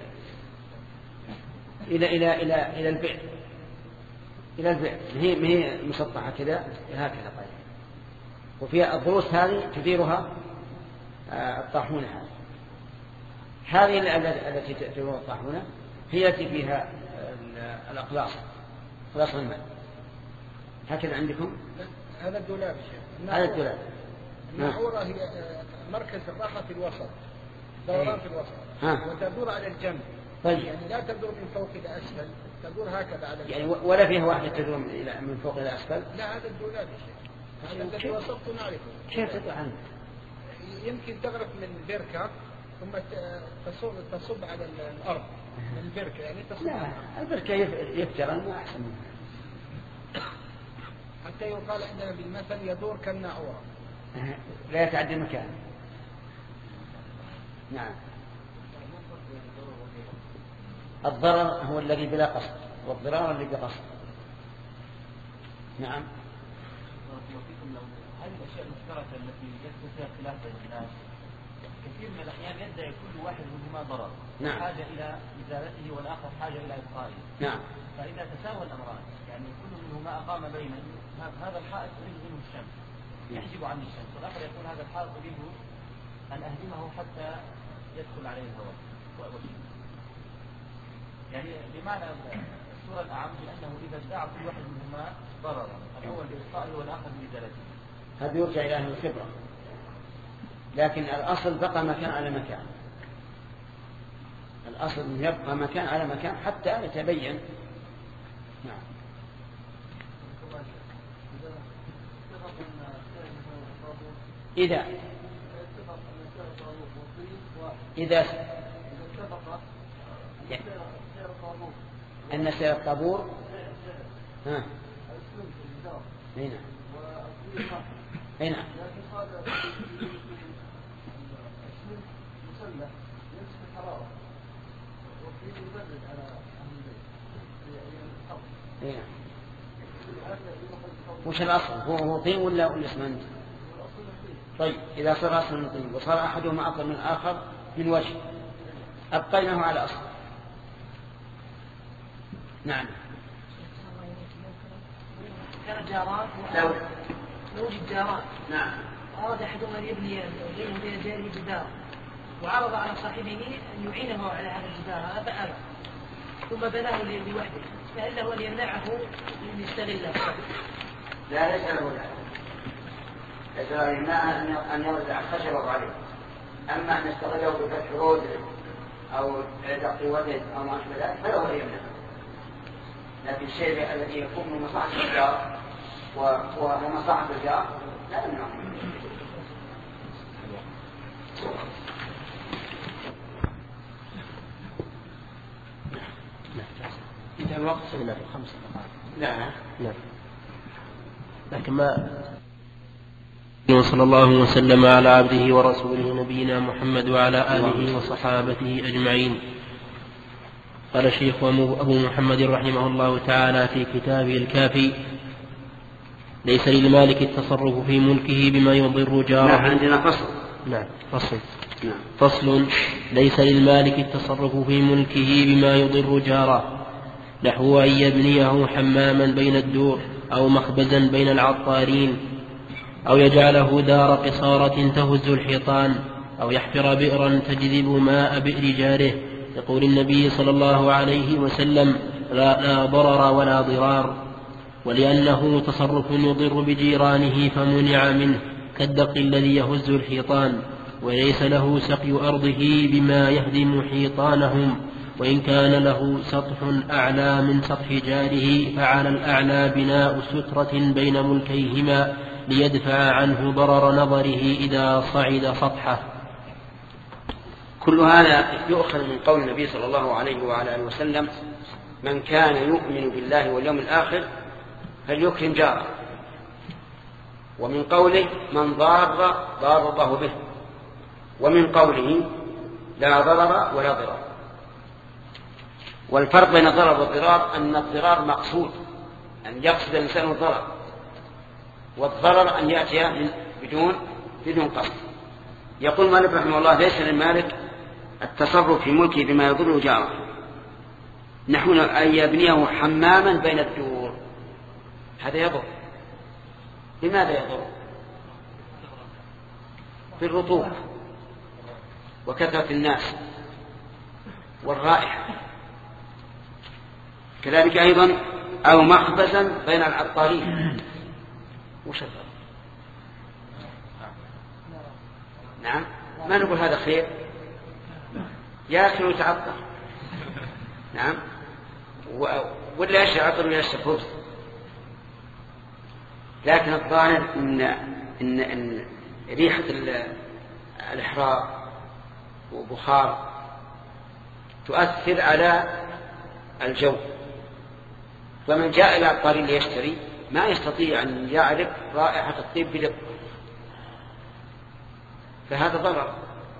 إلى إلى إلى إلى البئر إلى البئر هي ما هي مسطحة كذا هكذا. طيب وفيها الضروس هذه تديرها الطاحونة هذه هذه التي تديرها الطاحونة هي التي فيها الأقلاص أقلاص الماء هكذا عندكم. هذا الدولاب شيخ. هذا الدولاب. الناعورة هي مركز الراحة في الوسط دوران في الوسط ها. وتدور على الجنب. طيب. يعني لا تدور من فوق إلى أسفل تدور هكذا على الجنب. يعني ولا فيها واحدة تدور من فوق إلى أسفل. لا هذا الدولاب يا شيخ هذا الذي وصفت نعرفه. كيف تطلع عنه؟ يمكن تغرق من بركة ثم تصب تصب على الأرض من البركة يعني تصب. لا البركة يفتر ما أحسن منها. حتى يقال عندنا بالمثل يدور كالناعورة لا يتعدى المكان. نعم. الضرر هو الذي بلا قصد والضرار الذي بقصد. نعم. هذه الأشياء المشتركة التي يحدث فيها خلاف بين الناس كثير من الأحيان يدعي كل واحد منهما ضرر. نعم. حاجة إلى إزالته والآخر حاجة إلى إبقائه. نعم. فإذا تساوى الأمران يعني كل منهما أقام بين هذا الحائط أريد منه الشمس يحجب عني الشمس والآخر يقول هذا الحائط أريد أن أهدمه حتى يدخل عليه الهواء. يعني بمعنى الصورة الأعم بأنه إذا ادعى كل واحد منهما ضررا الأول بإبقائه والآخر بإزالته. هذا يرجع إلى أهل الخبرة لكن الأصل بقى مكان على مكان. الأصل أن يبقى مكان على مكان حتى يتبين. نعم. إذا إذا أن سير الطابور ها هنا هنا هنا وش الأصل هو هو طين ولا ولا اسمنت؟ طيب إذا صار أصل من طين وصار أحدهما أفضل من الآخر من وجه أبقيناه على أصل. نعم. كان جاران لو وجد جاران نعم أراد أحدهما أن يبني بينه وبين جاره جدار وعرض على صاحبه أن يعينه على هذا الجدار هذا فأبى ثم بناه لوحده فهل له أن يمنعه من يستغله؟ لا ليس له ذلك. ليس له يمنع أن يوزع خشبه عليه. أما أن يستغله بفتح روز أو دق ولد أو ما أشبه ذلك فله أن يمنعه. لكن الشيء الذي يكون من مصلحة الجار ومصلحة الجار لا يمنعه. انتهى الوقت. لا خمسة دقائق. لا لا لكن ما وصلى الله وسلم على عبده ورسوله نبينا محمد وعلى آله وصحابته أجمعين. قال الشيخ أبو محمد رحمه الله تعالى في كتابه الكافي: ليس للمالك التصرف في ملكه بما يضر جاره. عندنا فصل. نعم فصل. فصل. ليس للمالك التصرف في ملكه بما يضر جاره، نحو أن يبنيه حماما بين الدور أو مخبزا بين العطارين، أو يجعله دار قصارة تهز الحيطان، أو يحفر بئرا تجذب ماء بئر جاره، يقول النبي صلى الله عليه وسلم: لا, لا ضرر ولا ضرار. ولأنه تصرف يضر بجيرانه فمنع منه، كالدق الذي يهز الحيطان، وليس له سقي أرضه بما يهدم حيطانهم، وإن كان له سطح أعلى من سطح جاره فعلى الأعلى بناء سترة بين ملكيهما ليدفع عنه ضرر نظره إذا صعد سطحه. كل هذا يؤخذ من قول النبي صلى الله عليه وعلى آله وسلم: من كان يؤمن بالله واليوم الآخر فليكرم جاره. ومن قوله: من ضار ضار الله به. ومن قوله: لا ضرر ولا ضرار. والفرق بين الضرر والضرار أن الضرار مقصود، أن يقصد الإنسان الضرر، والضرر أن يأتي من بدون بدون قصد. يقول مالك رحمه الله: ليس للمالك التصرف في ملكه بما يضر جاره، نحو أن يبنيه حماما بين الدور. هذا يضر. لماذا يضر؟ بالرطوبة وكثرة الناس والرائحة. كذلك أيضا أو مخبزا بين العطارين. وش الضرر؟ نعم، ما نقول هذا خير، ياكل ويتعطر. نعم، ولا يشرب عطر ويشرب خبز. لكن الظاهر إن, إن, إن ريحة الإحراق وبخار تؤثر على الجو، فمن جاء إلى الطريق ليشتري ما يستطيع أن يعرف رائحة الطيب بدقة، فهذا ضرر.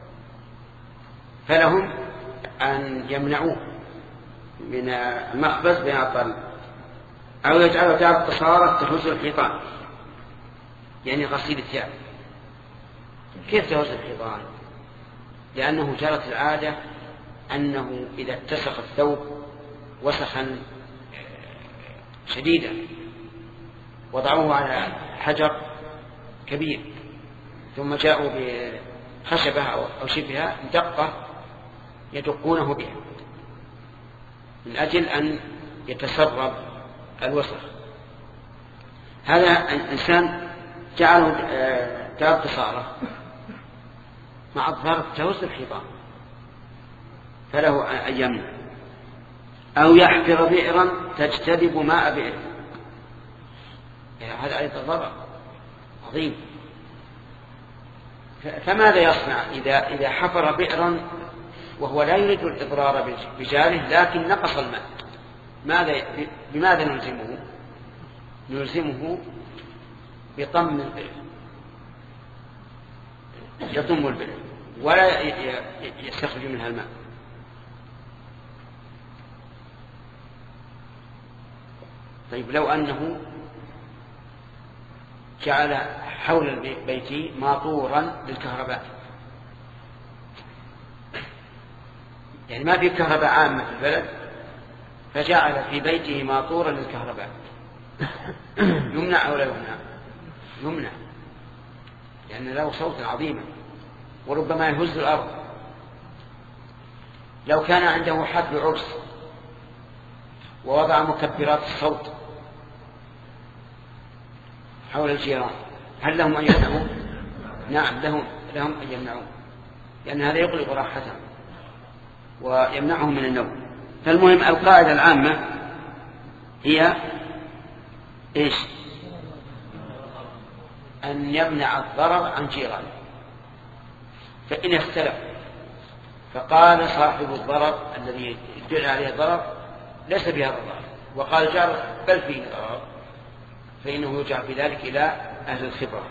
فلهم أن يمنعوه من المخبز بين الطريق، أو يجعلوا دار قصارة تهز الحيطان، يعني غسيل الثياب. كيف تهز الحيطان؟ لأنه جرت العادة أنه إذا اتسخ الثوب وسخا شديدا وضعوه على حجر كبير ثم جاءوا بخشبة أو شبهها دقة يدقونه بها من أجل أن يتسرب الوسخ. هذا الإنسان جعله دار قصارة مع الضرر تهز الحيطان، فله أن يمنع. أو يحفر بئرا تجتذب ماء بئر، هذا أيضا ضرر عظيم. فماذا يصنع إذا إذا حفر بئرا وهو لا يريد الإضرار بجاره لكن نقص الماء؟ ماذا بماذا نلزمه؟ نلزمه بطم البئر، يطم البئر ولا يستخرج منها الماء. طيب لو أنه جعل حول البيت ماطورا للكهرباء، يعني ما في كهرباء عامة في البلد، فجعل في بيته ماطورا للكهرباء، يمنع أو لا يمنع؟ يمنع، لأن له صوت عظيما وربما يهز الأرض. لو كان عنده حفل عرس ووضع مكبرات الصوت حول الجيران، هل لهم أن يمنعوا؟ نعم، لهم لهم أن يمنعوا، لأن هذا يقلق راحتهم ويمنعهم من النوم. فالمهم القاعدة العامة هي إيش؟ أن يمنع الضرر عن جيرانه. فإن اختلف فقال صاحب الضرر الذي يدل عليه الضرر ليس بهذا الضرر، وقال جار بل فيه ضرر، فإنه يرجع في ذلك إلى أهل الخبرة.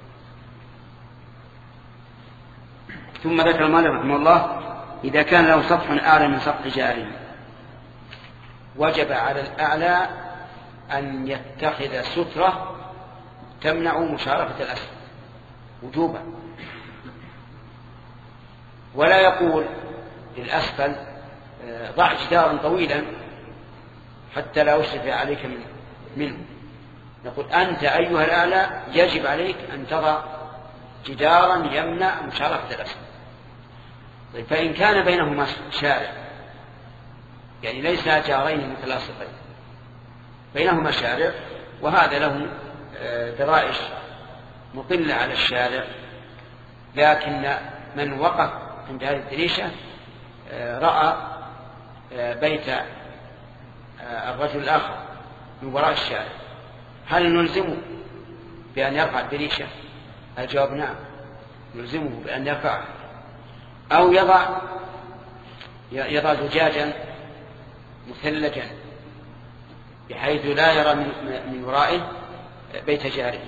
ثم ذكر مالك رحمه الله: إذا كان له سطح أعلى من سطح جاره وجب على الأعلى أن يتخذ سترة تمنع مشارفة الأسفل وجوبا. ولا يقول للأسفل ضع جدارا طويلا حتى لا أشرف عليك منه. نقول أنت أيها الأعلى يجب عليك أن تضع جدارا يمنع مشاركة الأسفل. فإن كان بينهما شارع، يعني ليس جارين متلاصقين، بينهما شارع وهذا له درائش مطلة على الشارع، لكن من وقف عند هذه الدريشة رأى بيت الرجل الآخر من وراء الشارع، هل نلزمه بأن يرفع الدريشة؟ الجواب نعم، نلزمه بأن يرفعها، أو يضع يضع زجاجا مثلجا بحيث لا يرى من ورائه بيت جاره.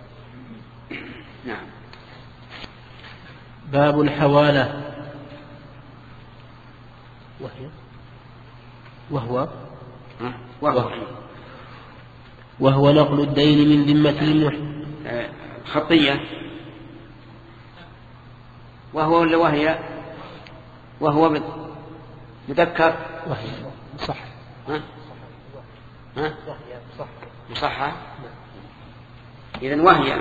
نعم. باب الحوالة. وهي وهو وهو وهو نقل الدين من ذمة المح خطية. وهو ولا وهي؟ وهو مذكر. وهي صح. ها؟ ها؟ مصحة. إذن وهي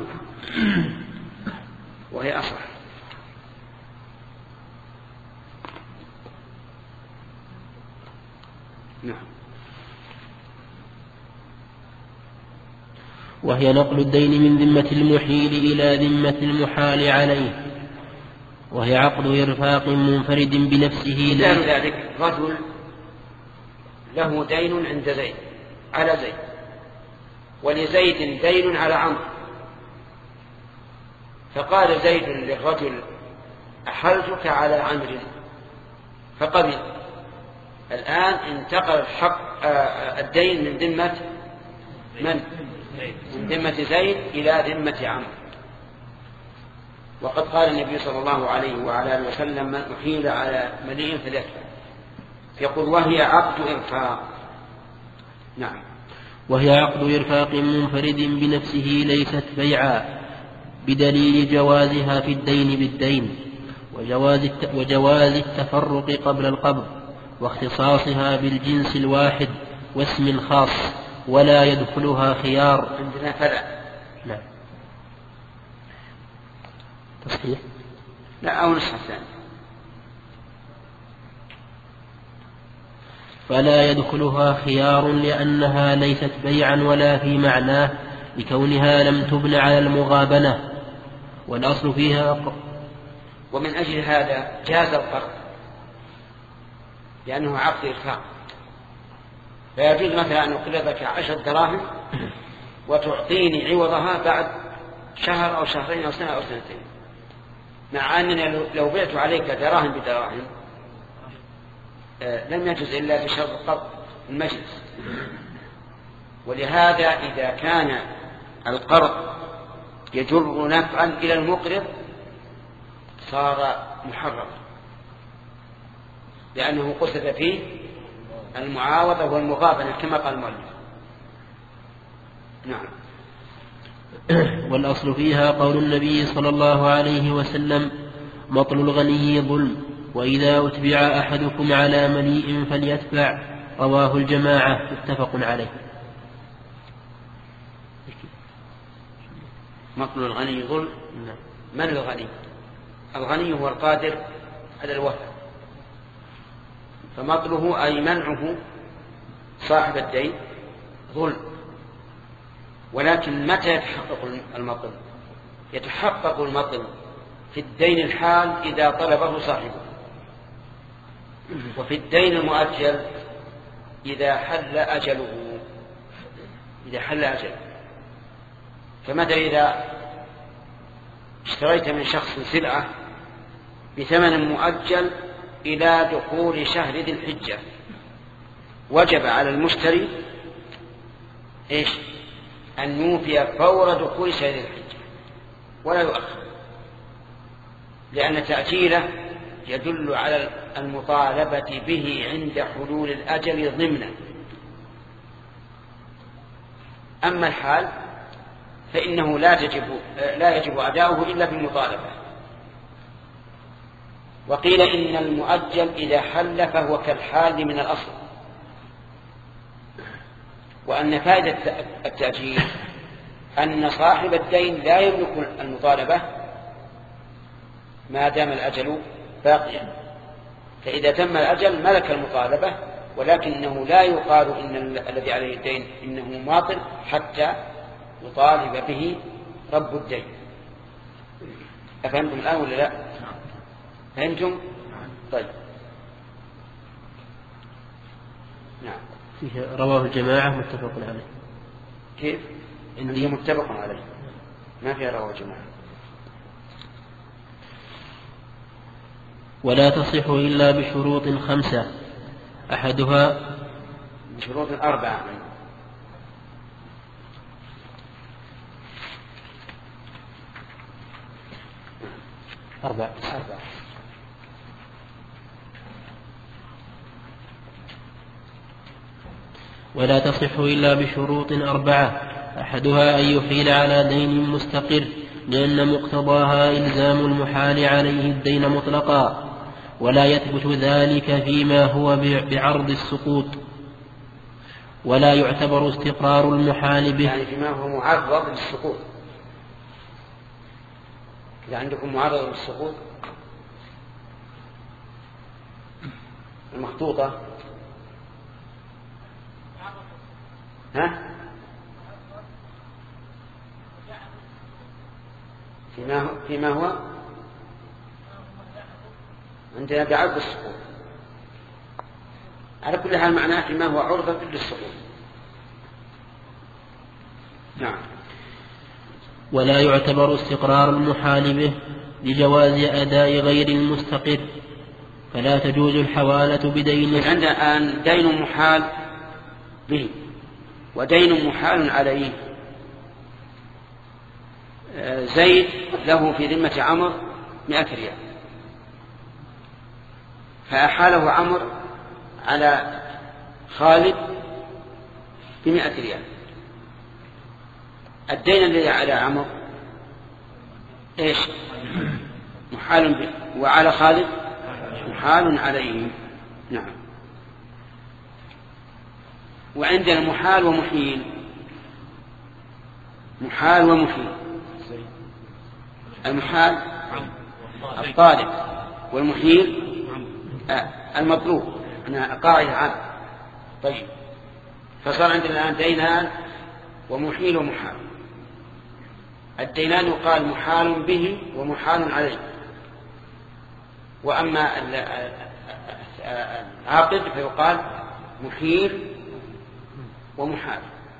وهي أصح. نعم. وهي نقل الدين من ذمة المحيل إلى ذمة المحال عليه، وهي عقد إرفاق منفرد بنفسه. مثال ذلك رجل له دين عند زيد على زيد، ولزيد دين على عمرو، فقال زيد للرجل أحلتك على عمرو فقبل. الآن انتقل الحق الدين من ذمة من؟ من ذمة زيد إلى ذمة عمرو. وقد قال النبي صلى الله عليه وعلى آله وسلم من أحيل على مليء فليدفع، يقول وهي عقد إرفاق. نعم. وهي عقد إرفاق منفرد بنفسه ليست بيعا، بدليل جوازها في الدين بالدين، وجواز وجواز التفرق قبل القبض، واختصاصها بالجنس الواحد واسم خاص، ولا يدخلها خيار. عندنا فلا. لا تصحيح. لا أو نسخة ثانية. فلا يدخلها خيار لأنها ليست بيعا ولا في معناه، لكونها لم تبن على المغابنة، والأصل فيها. ومن أجل هذا جاز القرض لأنه عقد إرفاق، فيجوز مثلا أن أقرضك عشر دراهم وتعطيني عوضها بعد شهر أو شهرين أو سنة أو سنتين، مع أنني لو بعت عليك دراهم بدراهم لم يجوز إلا بشرط القبض المجلس. ولهذا إذا كان القرض يجر نفعا إلى المقرض صار محرم، لأنه قصد فيه المعاوضة والمغابنة كما قال المؤلف. نعم. والأصل فيها قول النبي صلى الله عليه وسلم مطل الغني ظلم، وإذا أتبع أحدكم على مليء فليتبع، رواه الجماعة متفق عليه. مطل الغني ظلم. من الغني؟ الغني هو القادر على الوفاء، فمطله أي منعه صاحب الدين ظلم. ولكن متى يتحقق المطل؟ يتحقق المطل في الدين الحال إذا طلبه صاحبه، وفي الدين المؤجل إذا حل أجله. إذا حل أجله فمتى إذا اشتريت من شخص سلعة بثمن مؤجل إلى دخول شهر ذي الحجة، وجب على المشتري إيش؟ أن يوفي فور دخول شهر ذي الحجة ولا يؤخر، لأن تأجيله يدل على المطالبة به عند حلول الأجل ضمنا. أما الحال فإنه لا تجب لا يجب أداؤه إلا بالمطالبة. وقيل إن المؤجل إذا حل فهو كالحال من الأصل، وأن فائدة التأجيل أن صاحب الدين لا يملك المطالبة ما دام الأجل باقيا، فإذا تم الأجل ملك المطالبة، ولكنه لا يقال إن الذي عليه الدين إنه ماطل حتى يطالب به رب الدين. أفهمتم الآن ولا لا؟ فهمتم؟ طيب. نعم. رواه الجماعة متفق عليه. كيف؟ إنه متفق عليه، ما فيها رواه الجماعة. ولا تصح إلا بشروط خمسة، أحدها بشروط أربعة. أربعة. أربعة. ولا تصح إلا بشروط أربعة، أحدها أن يحيل على دين مستقر، لأن مقتضاها إلزام المحال عليه الدين مطلقا، ولا يثبت ذلك فيما هو بعرض السقوط، ولا يعتبر استقرار المحال به، يعني فيما هو معرض للسقوط. إذا عندكم معرض للسقوط المخطوطة ها فيما هو, فيما هو عندنا بعرض السقوط، على كل حال معناه فيما هو عرضة للسقوط. نعم. ولا يعتبر استقرار المحال به لجواز أداء غير المستقر، فلا تجوز الحوالة بدين. عندنا الآن دين محال به ودين محال عليه. زيد له في ذمة عمرو مئة ريال، فأحاله عمرو على خالد بمئة ريال. الدين الذي على عمرو ايش؟ محال به، وعلى خالد محال عليه. نعم. وعندنا محال ومحيل. محال ومحيل. المحال الطالب، والمحيل المطلوب. أنا قاعدة عنه. طيب، فصار عندنا الآن دينان ومحيل ومحال. الدينان يقال محال به ومحال عليه، وأما العاقد فيقال محيل ومحال.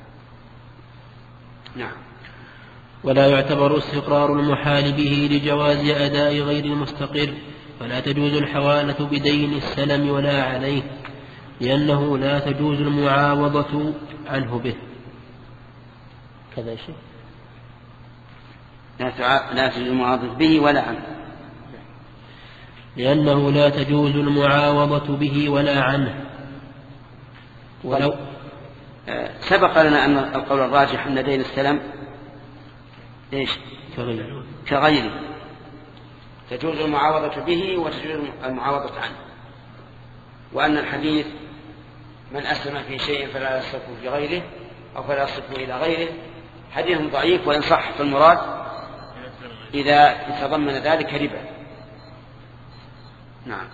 نعم. ولا يعتبر استقرار المحال به لجواز أداء غير المستقر، فلا تجوز الحوالة بدين السلم ولا عليه، لأنه لا تجوز المعاوضة عنه به. كذا شيء لا تجوز المعاوضة به ولا عنه، لأنه لا تجوز المعاوضة به ولا عنه. ولو سبق لنا أن القول الراجح أن دين السلم إيش؟ كغيره. كغيره تجوز المعاوضة به وتجوز المعاوضة عنه، وأن الحديث من أسلم في شيء فلا يصرف في غيره أو فلا يصرف إلى غيره حديث ضعيف، وإن صح فالمراد إذا تضمن ذلك ربا. نعم.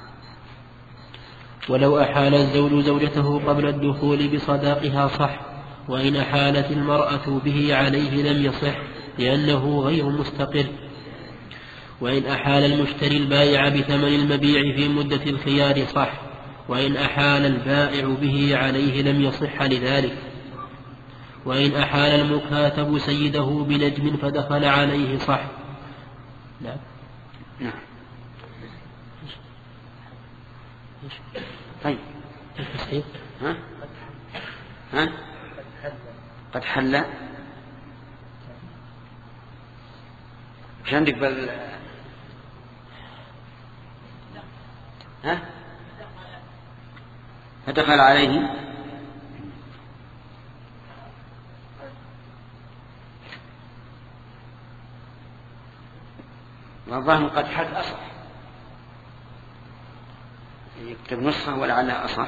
ولو أحال الزوج زوجته قبل الدخول بصداقها صح، وإن أحالت المرأة به عليه لم يصح لأنه غير مستقر. وإن أحال المشتري البائع بثمن المبيع في مدة الخيار صح، وإن أحال البائع به عليه لم يصح لذلك. وإن أحال المكاتب سيده بنجم فدخل عليه صح. نعم. نعم. طيب. ها؟ ها؟ قد حل. مش عندك بل ها؟ فدخل عليه. والله قد حل أصح. يكتب نسخة ولعلها أصح.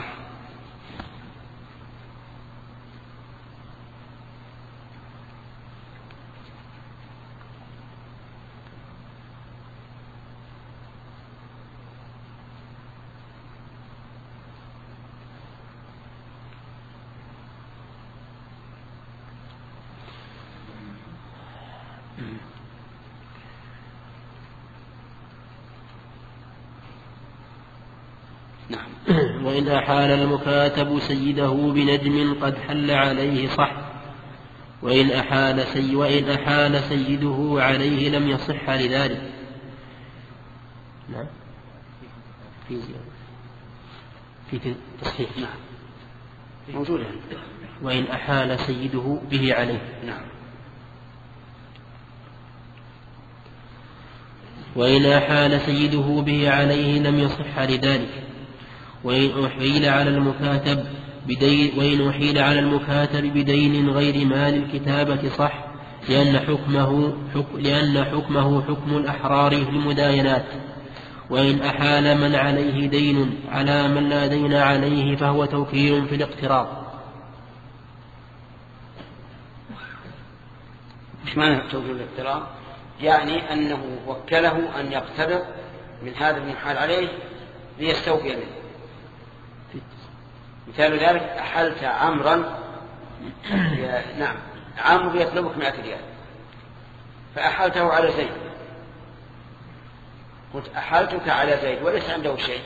وإن أحال المكاتب سيده بنجم قد حل عليه صح، وإن أحال, سي وإن أحال سيده عليه لم يصح لذلك. نعم في في تصحيح. نعم موجودة. وإن أحال سيده به عليه. نعم. وإن أحال سيده به عليه لم يصح لذلك. وإن أحيل على المكاتب بدين وإن أحيل على المكاتب بدين غير مال الكتابة صح، لأن حكمه حكم لأن حكمه حكم الأحرار في المداينات. وإن أحال من عليه دين على من لا دين عليه فهو توكيل في الاقتراض. إيش معنى توكيل الاقتراض؟ يعني أنه وكله أن يقترض من هذا المحال عليه ليستوفي منه. مثال ذلك أحلت عمرا نعم عمرو يطلبك مئة ريال فأحلته على زيد، قلت أحلتك على زيد وليس عنده شيء،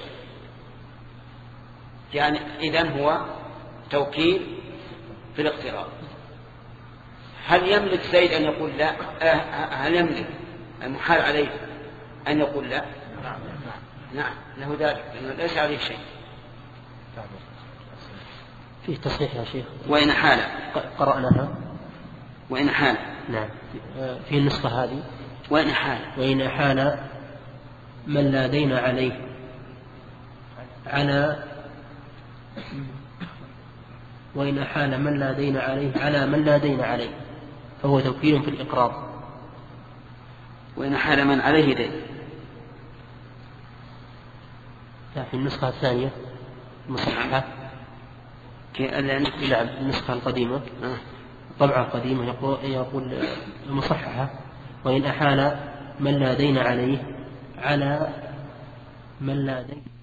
يعني إذن هو توكيل في الاقتراض. هل يملك زيد أن يقول لا؟ هل يملك المحال عليه أن يقول لا؟ نعم له ذلك لأنه ليس عليه شيء. فيه تصحيح يا شيخ. وإن حال قرأناها. وإن حال نعم في النسخة هذه. وإن حال وإن حال من لا دين عليه على وإن حال من لا دين عليه على من لا دين عليه فهو توكيل في الإقراض. وإن حال من عليه دين. لا في النسخة الثانية المصححة. نعم النسخة القديمة الطبعة القديمة يقول, يقول المصححة وإن أحال من لا دين عليه على من لا دين